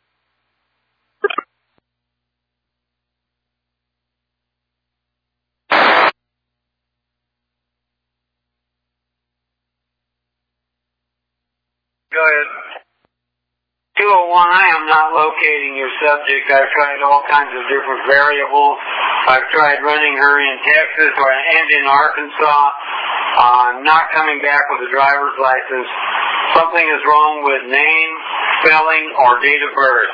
Go ahead. two oh one, I am not locating your subject. I've tried all kinds of different variables. I've tried running her in Texas or, and in Arkansas. Uh, not coming back with a driver's license. Something is wrong with name, spelling, or date of birth.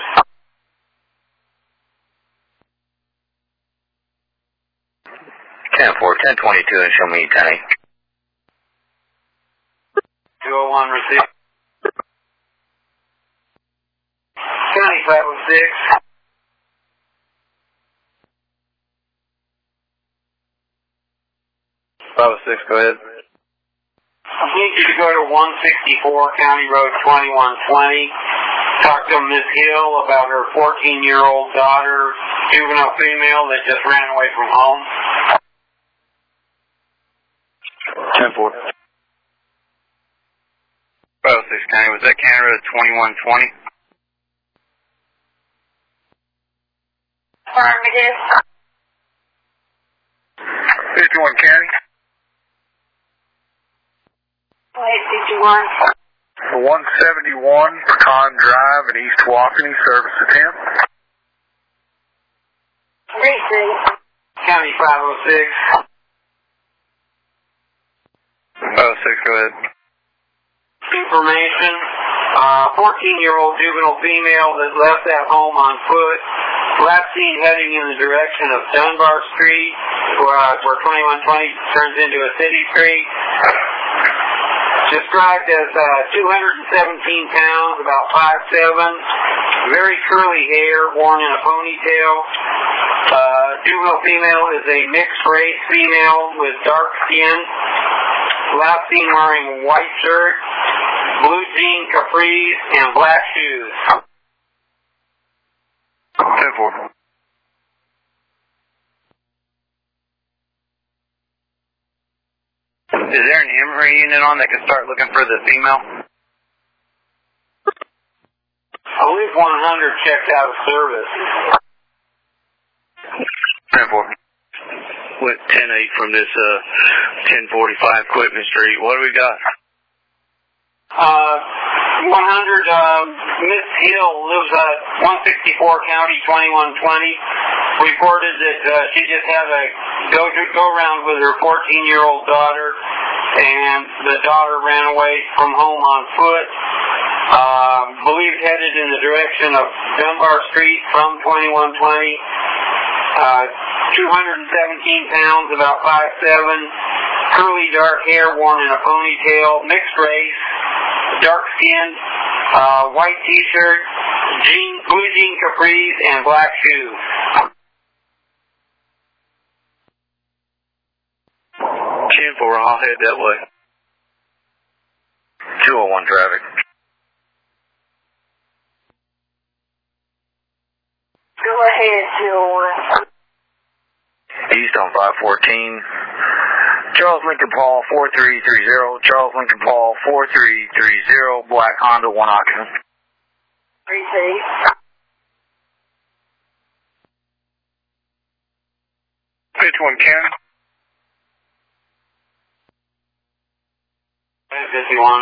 ten four, ten twenty-two and show me Tenny. two oh one received. County five oh six. five oh six, go ahead. I need you to go to one sixty-four County Road twenty-one twenty. Talk to Miz Hill about her fourteen-year-old daughter, juvenile female that just ran away from home. ten four. five oh six County, was that County Road twenty-one twenty? Affirmative. fifty-one County. Go ahead, fifty-one. one seventy-one Pecan Drive in East Walkeny, service attempt. Receive. County five oh six. five oh six, go ahead. Information. Uh, fourteen-year-old juvenile female that left that home on foot. Last seen heading in the direction of Dunbar Street, where, uh, where twenty-one twenty turns into a city street. Described as uh, two hundred seventeen pounds, about five seven, very curly hair, worn in a ponytail. Uh, juvenile female is a mixed race female with dark skin. Last seen wearing a white shirt, blue jean capris, and black shoes. ten four. Is there an Emory unit on that can start looking for the female? I believe one hundred checked out of service. ten four. Went ten eight from this uh, ten forty-five Quitman Street. What do we got? Uh, one hundred, uh, Miss Hill lives at one sixty-four County twenty-one twenty. Reported that uh, she just had a go go around with her fourteen-year-old daughter, and the daughter ran away from home on foot. Uh, believed headed in the direction of Dunbar Street from twenty-one twenty. Uh, two hundred seventeen pounds, about five seven. Curly dark hair, worn in a ponytail, mixed race, dark skin, uh, white t-shirt, jean, blue jean capris and black shoes. ten four, I'll head that way. two oh one traffic. Go ahead, two oh one. East on five fourteen. Charles Lincoln Paul four three three zero. Charles Lincoln Paul four three three zero. Black Honda, one occupant. Receive. Pitch one County. fifty-one.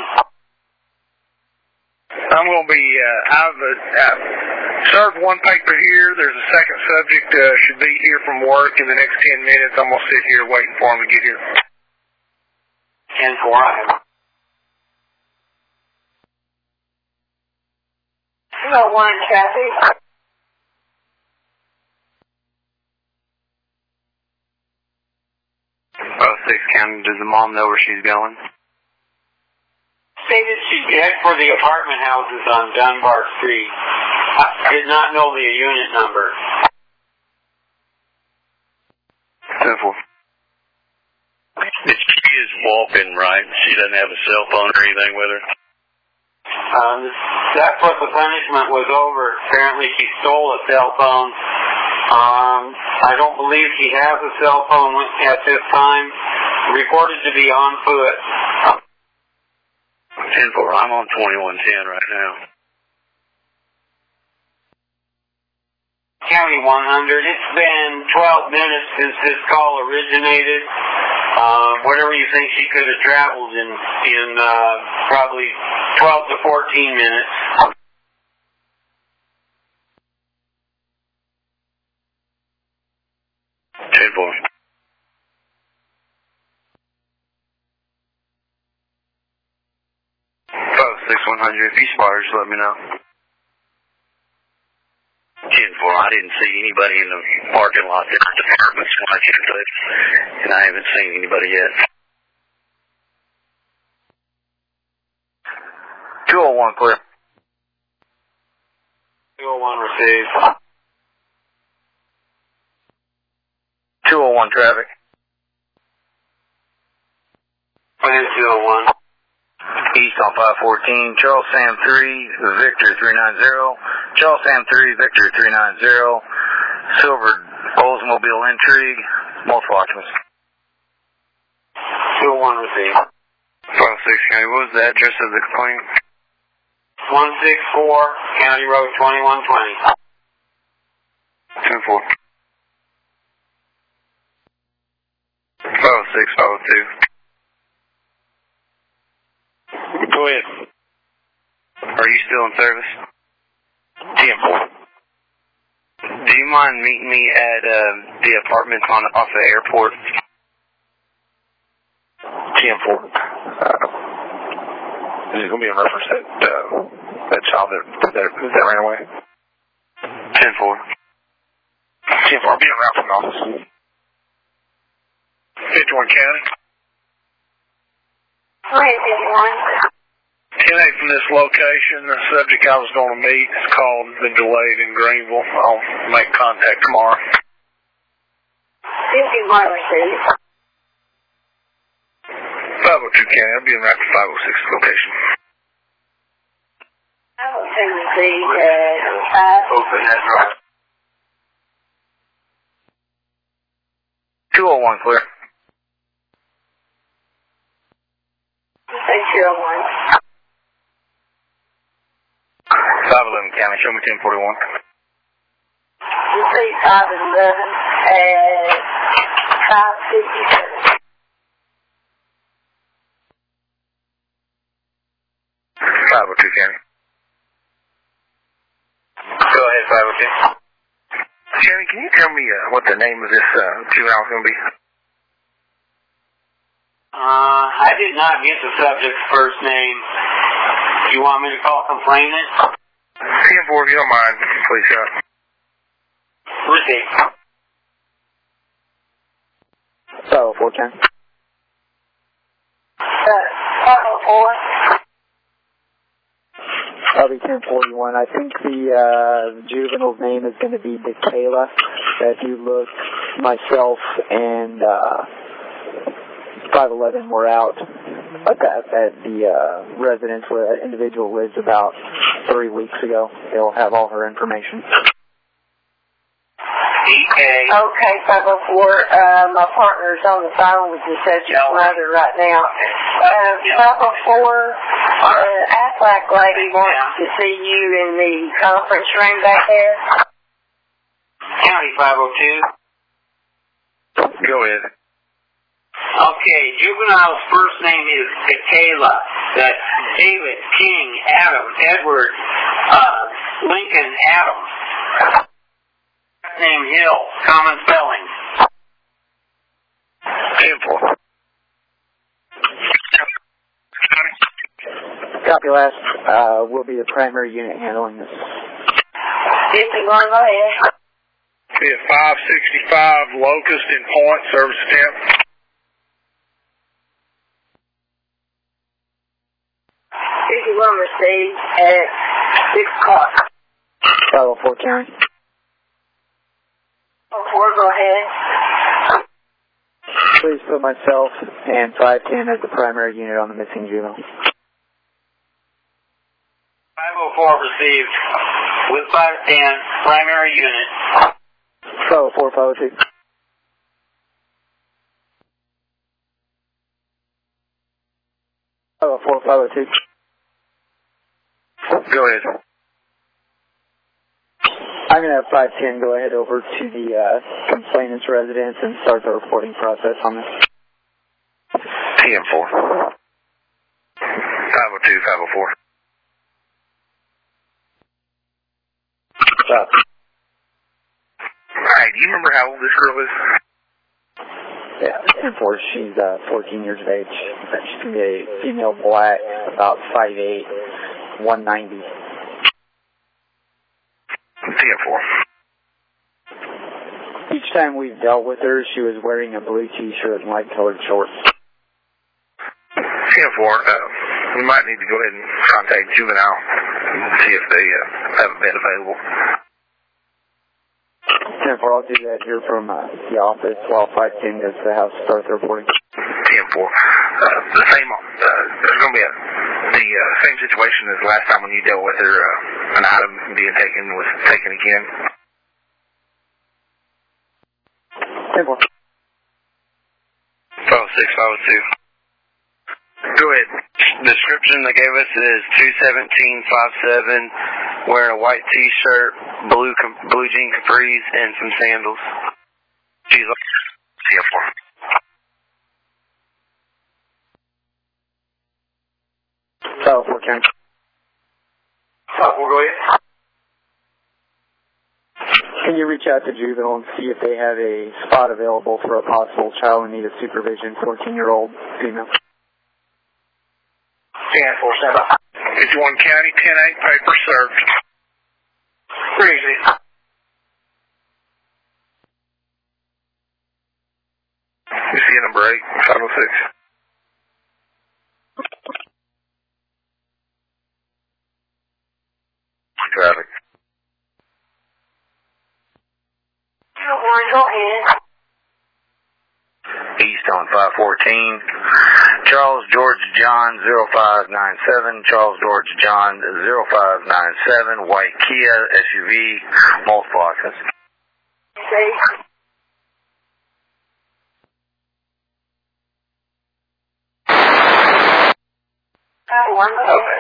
I'm going to be, uh, I've uh, served one paper here. There's a second subject, uh, should be here from work in the next ten minutes. I'm going to sit here waiting for him to get here. ten four, I have. two oh one traffic. oh six County, does the mom know where she's going? Stated she'd head for the apartment houses on Dunbar Street. I did not know the unit number. ten four. She is walking, right? She doesn't have a cell phone or anything with her? Um, that's what the punishment was over. Apparently she stole a cell phone. Um, I don't believe she has a cell phone at this time. Reported to be on foot. ten four, I'm on twenty-one ten right now. County one hundred, it's been twelve minutes since this call originated. Uh, whatever you think she could have traveled in, in uh, probably twelve to fourteen minutes. ten four. oh six one hundred, if you spot her, just let me know. ten four, I didn't see anybody in the parking lot at the departments when I checked it, and I haven't seen anybody yet. two oh one clear. two oh one received. two oh one traffic. two oh one. East on five fourteen. Charles Sam three, Victor three nine zero. Charles Sam three, Victor three nine zero. Silver Oldsmobile Intrigue, multiple occupants. two oh one received. oh six County, what was the address of the complaint? one sixty-four, County Road twenty-one twenty. ten four. oh six oh two. Go ahead. Are you still in service? ten four. Do you mind meeting me at uh, the apartments on off the airport? ten four. Uh, this is going to be in reference to that, uh, that child that, that, that ran away. ten four. ten four, I'll be around from the office. fifty-one County. Three fifty-one. ten eight from this location. The subject I was going to meet is called, been delayed in Greenville. I'll make contact tomorrow. fifty-one received. five oh two County. I'll be around for five oh six location. five oh two received at five. Open that door. two oh one clear. Say two oh one. five eleven County, show me ten forty-one. Receive five eleven at five fifty-seven. five oh two County. Go ahead, five oh two. Sherry, can you tell me uh, what the name of this uh, juvenile is going to be? Uh, I did not get the subject's first name. You want me to call complainant? ten four, if you don't mind, please, sir. Received. five oh four County. Uh, five oh four. Copy ten forty-one. I think the uh, juvenile's name is going to be Michaela. If you look, myself and uh, five eleven were out at, that, at the uh, residence where that individual lives about three weeks ago. They'll have all her information. Okay, five oh four. Uh, my partner's on the phone with the subject's mother right now. Uh, five oh four, uh, Aflac lady wants to see you in the conference room back there. County five oh two. Go ahead. Okay, juvenile's first name is Michaela. That's David, King, Adam, Edward, uh, Lincoln, Adams. Name Hill, common spelling. Simple. Copy last. Uh, we'll be the primary unit handling this. fifty-one, go ahead. Be a five sixty-five Locust in Point, service temp. fifty-one received at six o'clock. five oh four County. Four, go ahead. Please put myself and five ten as the primary unit on the missing juvenile. five oh four received with five ten, primary unit. five oh four, five oh two. five oh four, five oh two. Go ahead. I'm going to have five ten go ahead over to the uh, complainant's residence and start the reporting process on this. ten four. five oh two, five oh four. Stop. Alright, do you remember how old this girl is? Yeah, ten four. She's uh, fourteen years of age. She's going to be a female black, about five eight, one ninety. ten four. Each time we've dealt with her, she was wearing a blue t-shirt and light-colored shorts. ten four. Uh, we might need to go ahead and contact Juvenile and see if they uh, have a bed available. ten four, I'll do that here from uh, the office while five ten goes to the house to start the reporting. ten four. Uh, the same, uh, there's going to be a, the uh, same situation as last time when you dealt with her, uh, an item being taken was taken again. ten four. five oh six, five oh two. Go ahead. Description they gave us is two seventeen five seven, wearing a white t-shirt, blue blue jean capris, and some sandals. She's like, ten four. five oh four, County. five oh four, go ahead. Can you reach out to Juvenile and see if they have a spot available for a possible child in need of supervision, fourteen-year-old female? ten four, seven. fifty-one County, ten eight, paper served. Pretty easy. You see number eight, five oh six. Traffic. Go ahead. East on five fourteen. Charles George John zero five nine seven. Charles George John zero five nine seven. White Kia S U V. Multiple occupants. Okay. Okay.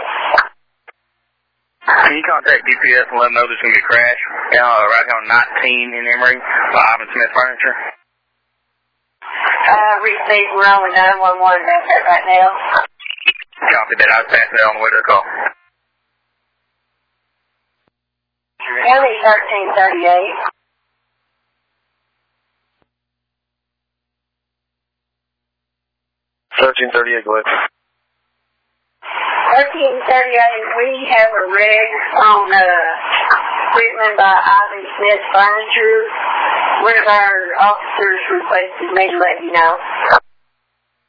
Can you contact D P S and let them know there's going to be a crash uh, right here on nineteen in Emory by Ivan Smith Furniture? Uh, received, we're on with nine one one right now. Copy that. I was passing that on the way to the call. County thirteen thirty-eight. thirteen thirty-eight, go ahead. thirteen thirty-eight, we have a rig on uh, Whitman by Ivan Smith Furniture. One of our officers requested me to let you know.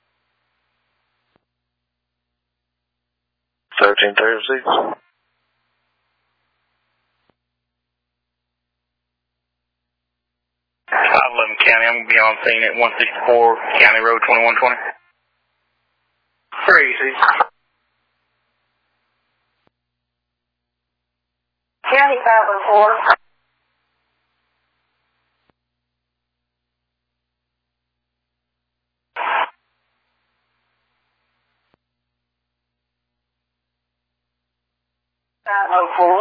thirteen thirty-six. scene at one sixty-four County Road twenty-one twenty. Three, easy. County five oh four. five oh four.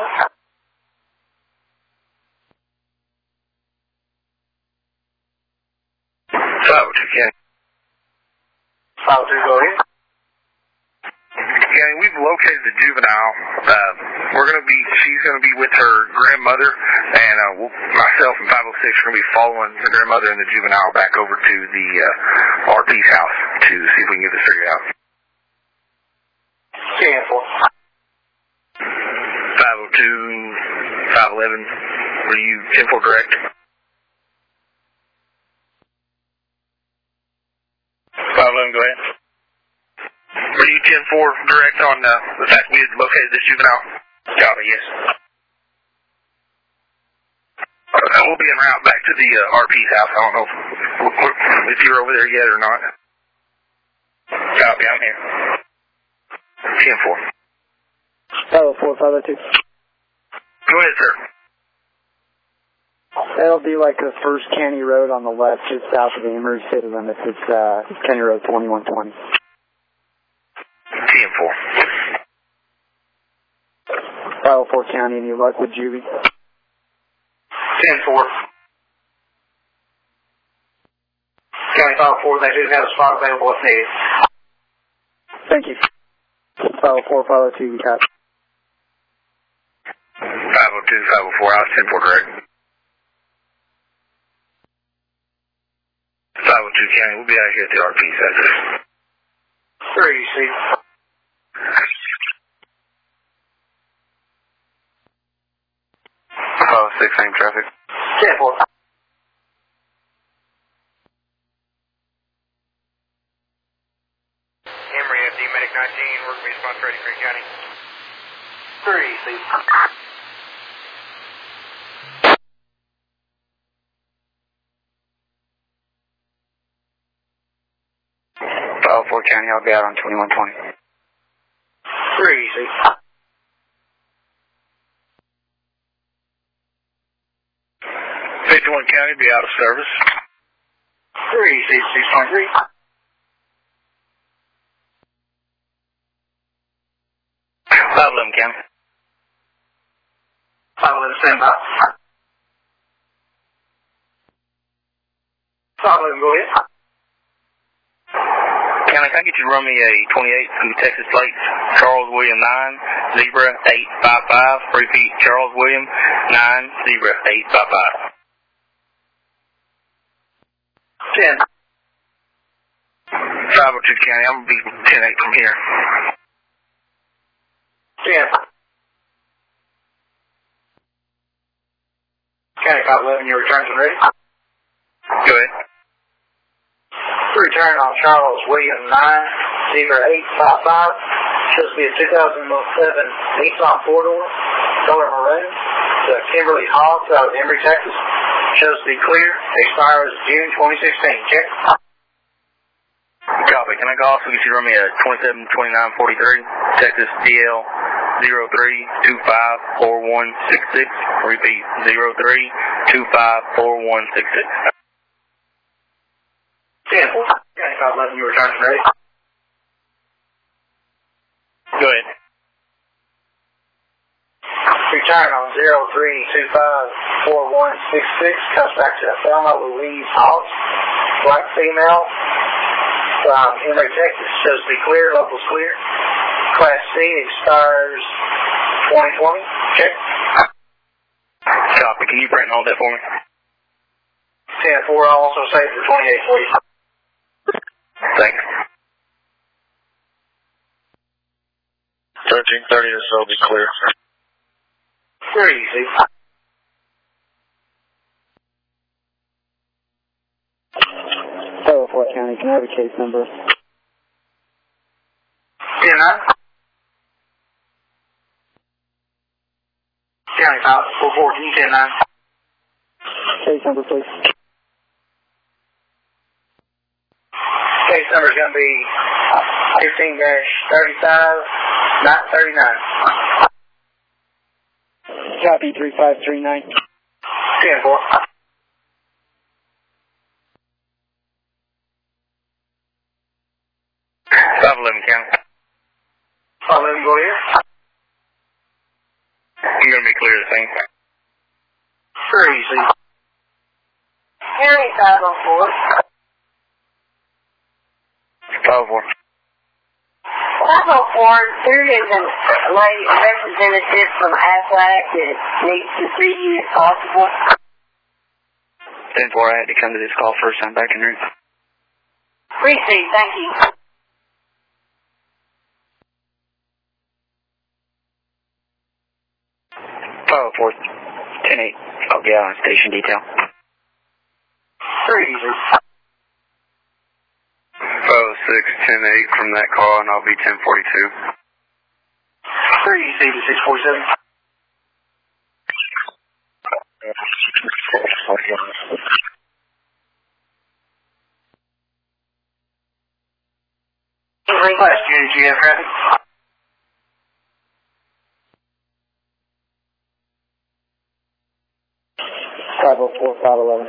five oh two, County. five oh two, go ahead. County, we've located the juvenile. Uh, we're going to be, she's going to be with her grandmother, and uh, we'll, myself and five oh six are going to be following the grandmother and the juvenile back over to the uh, R P's house to see if we can get this figured out. ten four. five oh two, five eleven, were you ten four direct? five eleven, go ahead. Were you ten four direct on uh, the fact we had located this juvenile? Copy, yes. Uh, we'll be en route back to the uh, R P's house. I don't know if, if you're over there yet or not. Copy, I'm here. ten four. five oh four, five oh two. Go ahead, sir. That'll be like the first County Road on the left, just south of the Emory city limits. It's uh, County Road twenty-one twenty. ten four. five oh four County, any luck with Juvie? ten four. County five oh four, they do have a spot available if needed. Thank you. five oh four, five oh two, we got. five oh two, five oh four, I was ten four direct. five oh two County, we'll be out here at the R P's address. Three, you see. five oh six, same traffic. ten four. Emory, F D Medic nineteen, work response ready for County. Three, you see. five oh four County, I'll be out on twenty-one twenty. Three, you see. fifty-one County, be out of service. Three, you see, six point three. five eleven, County. five eleven, stand by. five eleven, go ahead. County, can I get you to run me a twenty-eight from the Texas Plates, Charles William nine, Zebra eight five five, repeat, Charles William nine, Zebra eight five five. ten. five oh two County, I'm going to be ten eight from here. ten. County five eleven, your returns are ready? Go ahead. Return on Charles William nine, Zebra eight five five. Shows to be a two thousand seven Nissan four-door, color maroon. The Kimberly Hobbs out of Emory, Texas. Shows to be clear. Expires June twenty sixteen. Check. Copy. Can I also get you to run me a twenty-seven twenty-nine forty-three, Texas D L zero three two five four one six six. Repeat, zero three two five four one six six. ten. County five eleven, your returns are ready? Go ahead. Return on zero three two five four one six six. Comes back to Thelma Louise Hawks. Black female. From Emory, Texas. Shows to be clear. Local's clear. Class C expires twenty twenty. Check. Copy. Can you print all that for me? ten four. I'll also save the twenty-eight for you. Thanks. thirteen thirty, this will be clear. Very easy. Oh, Fort County, can I have a case number? ten nine. County five four four, can you ten nine? Case number, please. Case number is going to be fifteen dash thirty-five nine thirty-nine. Copy, three five three nine. ten four. five eleven County. five eleven, go here. I'm going to be clear of the thing. Sure, easy. County five oh four. five oh four. five oh four, there is a lady, a representative from Aflac that needs to see you if possible. ten four, I had to come to this call first. I'm back en route. Appreciate, thank you. five oh four, ten eight. I'll get out on station detail. Sure, easy. five oh six, ten eight from that call, and I'll be ten forty-two. Sure, easy to six forty-seven. Request unit G F traffic. five oh four, five eleven.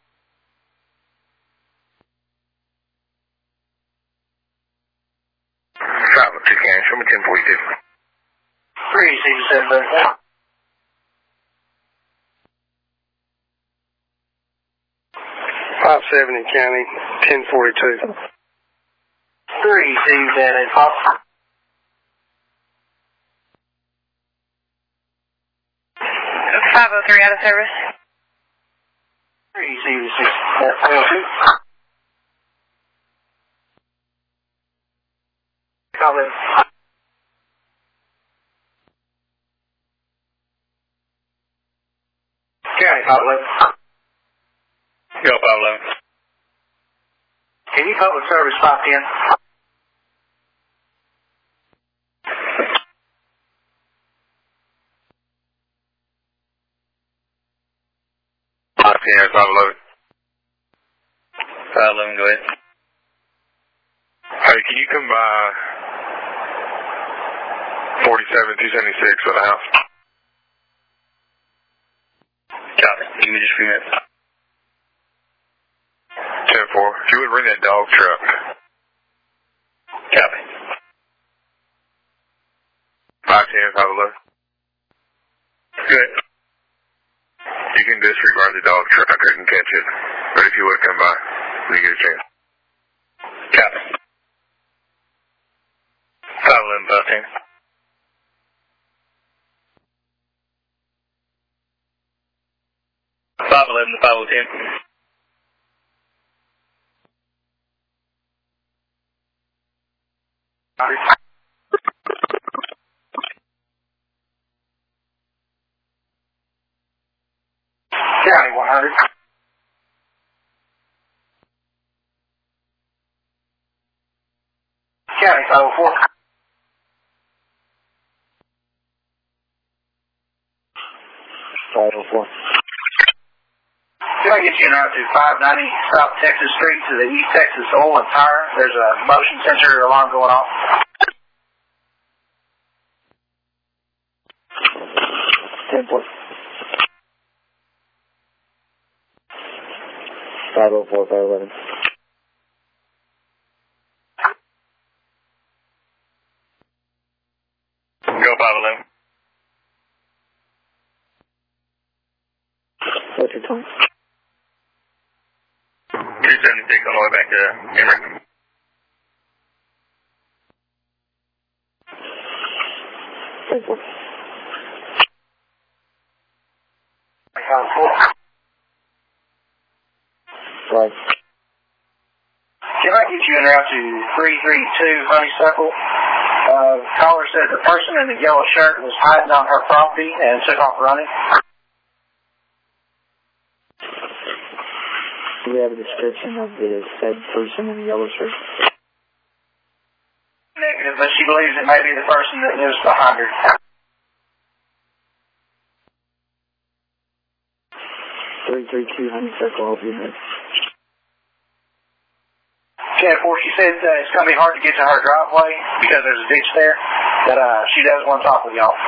five oh two County, show me ten forty-two. three sixty-seven. five seventy County, ten forty-two. three sixty-seven, pop. five oh three out of service. three sixty-six, three oh two. County. County, five eleven. Go five eleven. Can you public service five ten? five ten, five eleven. five eleven, go ahead. Hey, can you come by forty-seven two seventy-six for the house? Copy. Give me just a few minutes. ten four. If you would bring that dog truck. Copy. five ten, five eleven. Good. You can disregard the dog truck. I couldn't catch it. But if you would come by, when you get a chance. Copy. five eleven, five ten. five eleven to five oh ten. County one hundred. County five oh four. five oh four. Can I get you now to five ninety South Texas Street to the East Texas Oil and Tire? There's a motion sensor alarm going off. ten four. five oh four, five eleven. Go five eleven. What's your time? two seventy-six all the way back to Emory. ten four. Right. Can I get you in route to three three two Honeysuckle? Uh, caller said the person in the yellow shirt was hiding on her property and took off running. Do we have a description of the said person in the yellow shirt? Negative, but she believes it may be the person that lives behind her. three three two Honeysuckle, I'll be there. ten four, she said uh, it's going to be hard to get to her driveway because there's a ditch there, that uh, she does want to talk with y'all.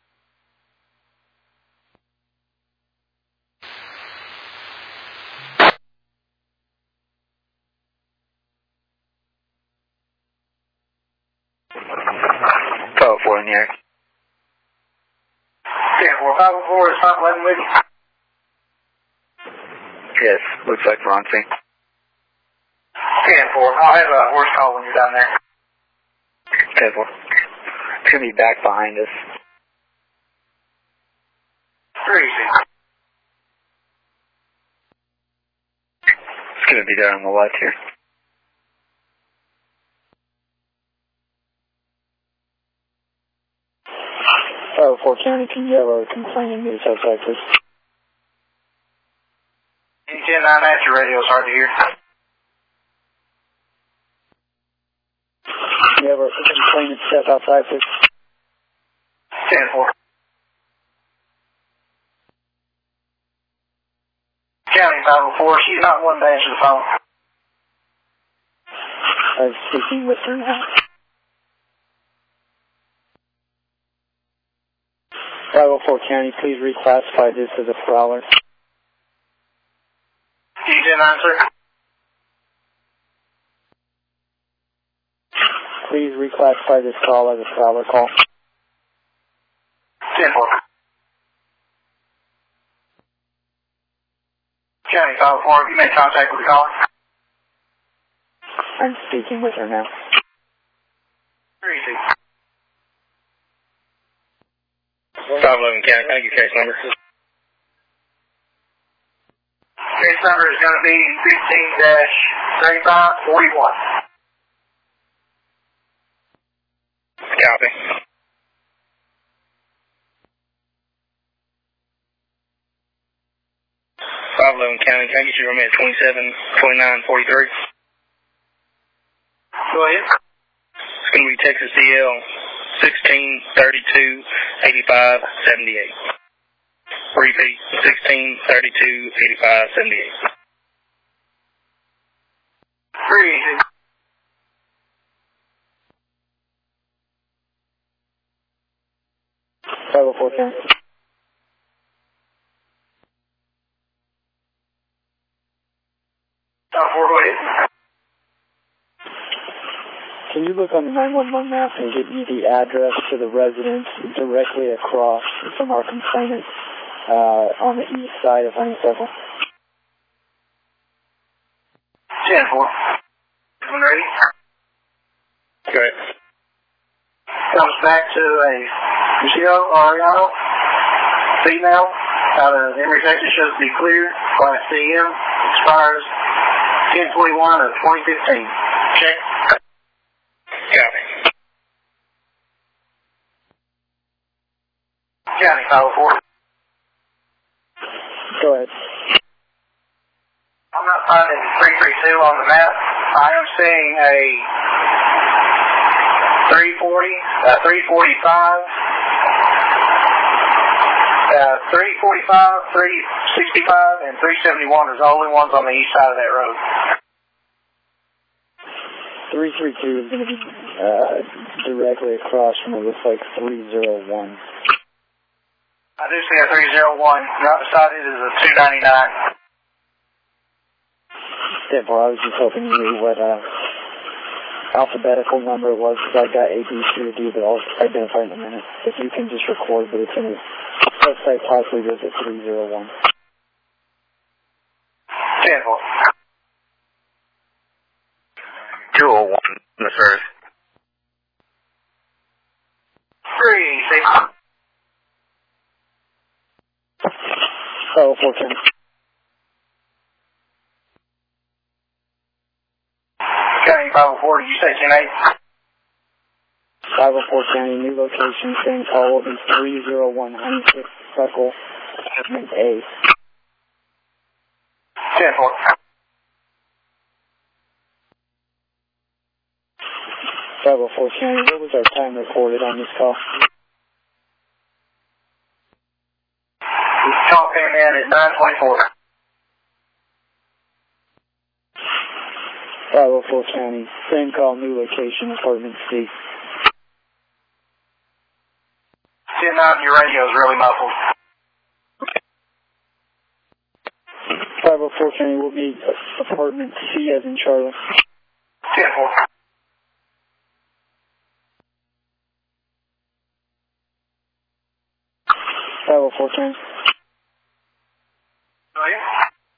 five oh four in the air. ten four, five oh four is five eleven with you? Yes, looks like we're on scene. ten four, I'll have a horse call when you're down there. ten four. It's going to be back behind us. Pretty easy. It's going to be there on the left here. Oh, four County, can you have a complaining news outside, please? ten nine, that's your radio, it's hard to hear. Can you have a complaining step outside, please? ten four. County five oh four, she's not one to answer the phone. I'm speaking with her now. five oh four County, please reclassify this as a prowler. You didn't answer? Please reclassify this call as a prowler call. ten four. County five oh four, have you made contact with the caller? I'm speaking with her now. Very easy. five eleven County, can I get case number? Case number is going to be fifteen dash thirty-five forty-one. Copy. five eleven County, can I get your room at twenty-seven twenty-nine forty-three? Go ahead. It's going to be Texas C L sixteen thirty-two eighty-five seventy-eight. Repeat, sixteen thirty-two eighty-five seventy-eight. Very easy. five oh four County. five oh four, go ahead. Can you look on the nine one one map and get me the address to the residence directly across from our complainant uh, on the east side of Honeysuckle? ten four. One ready? Go ahead. Comes back to a Michelle Ariano, female, out of Emory, Texas, shows to be clear. Class C M, expires ten twenty-one of twenty fifteen. Check. Copy. County five oh four. Go ahead. I'm not finding three three two on the map. I am seeing a three forty, uh, three forty-five, uh, three forty-five, three sixty-five, and three seventy-one are the only ones on the east side of that road. three three two is going to be uh, directly across from it looks like three oh one. I do see a three oh one. Right beside it is a two ninety-nine. Therefore, I was just hoping you knew what uh, alphabetical number it was, because I got A, B, C, or D, but I'll identify in a minute. If you can just record, but it's in the website possibly goes at three oh one. ten four. two oh one, the service. Three, six. Oh, four ten. County five oh four, did you say ten eight? five oh four County, new location, same call will be three oh one Honeysuckle Apartment A. ten four. five oh four County, what was our time recorded on this call? This call came in at nine twenty-four. five oh four County, same call, new location, apartment C. ten nine, your radio is really muffled. five oh four County will be apartment C as in Charlie. ten four. five oh four County. Oh, yeah?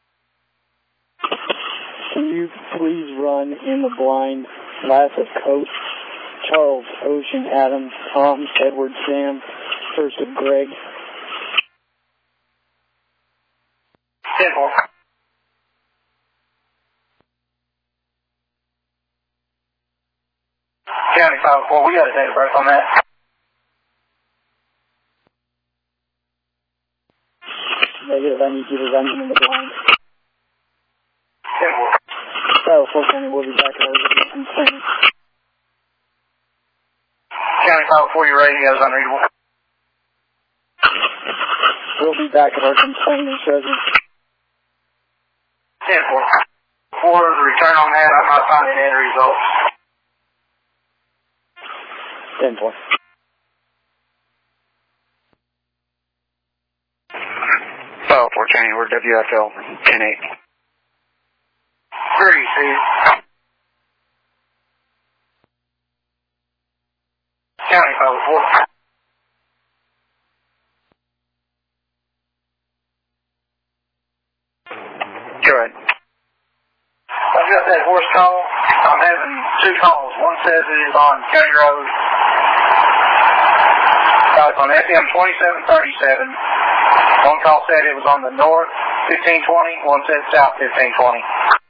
Can you please run in the blind, last of Coach, Charles, Ocean, Adam, Tom, Edward, Sam, first of Greg. ten four. County five oh four, we got a date of birth on that. Negative, I need you to run in the blind. ten four. five oh four County will be back at our County five oh four, your radio is unreadable. We'll be back at our complainant residence. ten four. For the return on that, I'm not finding any results. ten four. five oh four County, we're W F L ten eight. Three, see. County five oh four. Go ahead. I've got that horse call. I'm having two calls. One says it is on County Road. Uh, it's on F M twenty-seven thirty-seven. One call said it was on the north fifteen twenty. One said south fifteen twenty.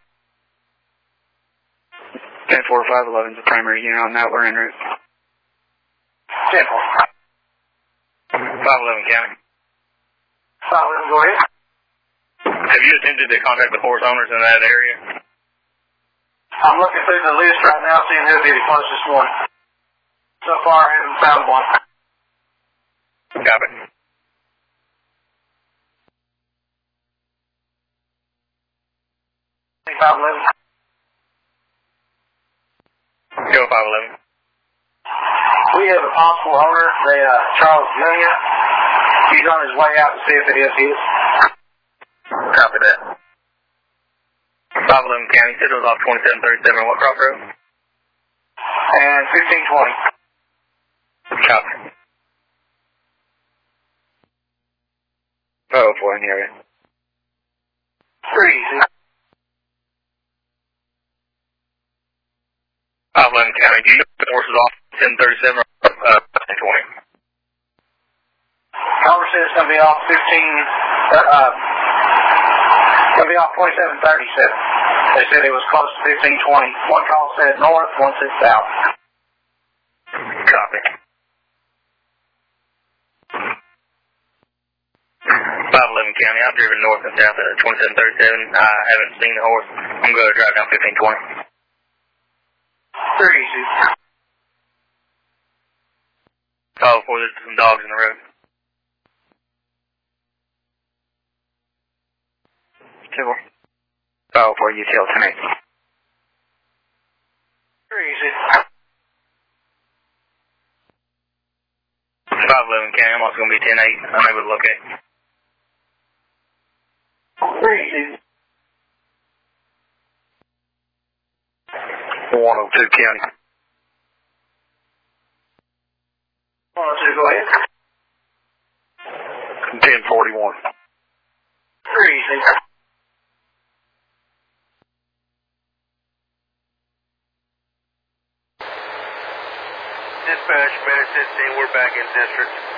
ten four five eleven is the primary unit on that. We're en route. ten four. five eleven County. five eleven, go ahead. Have you attempted to contact the horse owners in that area? I'm looking through the list right now, seeing who'll be the closest one. So far, I haven't found one. Copy. five eleven. Go five eleven. We have a possible owner, the, uh, Charles Junior He's on his way out to see if it is his. Copy that. five eleven County, said it was off twenty-seven thirty-seven, what crossroad? And fifteen twenty. Copy. five oh four in the area. Pretty easy. five eleven County, do you know if the horse is off ten thirty-seven or uh, fifteen twenty? Congress said it's going to be off fifteen, uh, uh, going to be off twenty-seven thirty-seven. They said it was close to fifteen twenty. One call said north, one said south. Copy. five eleven County, I've driven north and south at twenty-seven thirty-seven. I haven't seen the horse. I'm going to drive down fifteen twenty. Pretty easy. Oh, before there's some dogs in the road. five oh four U T L ten eight. Pretty easy. five eleven County, I'm also going to be ten eight. I'm able to locate. Pretty easy. one oh two County. one oh two, go ahead. ten forty-one. Pretty easy. Dispatch, Banner fifteen, we're back in district.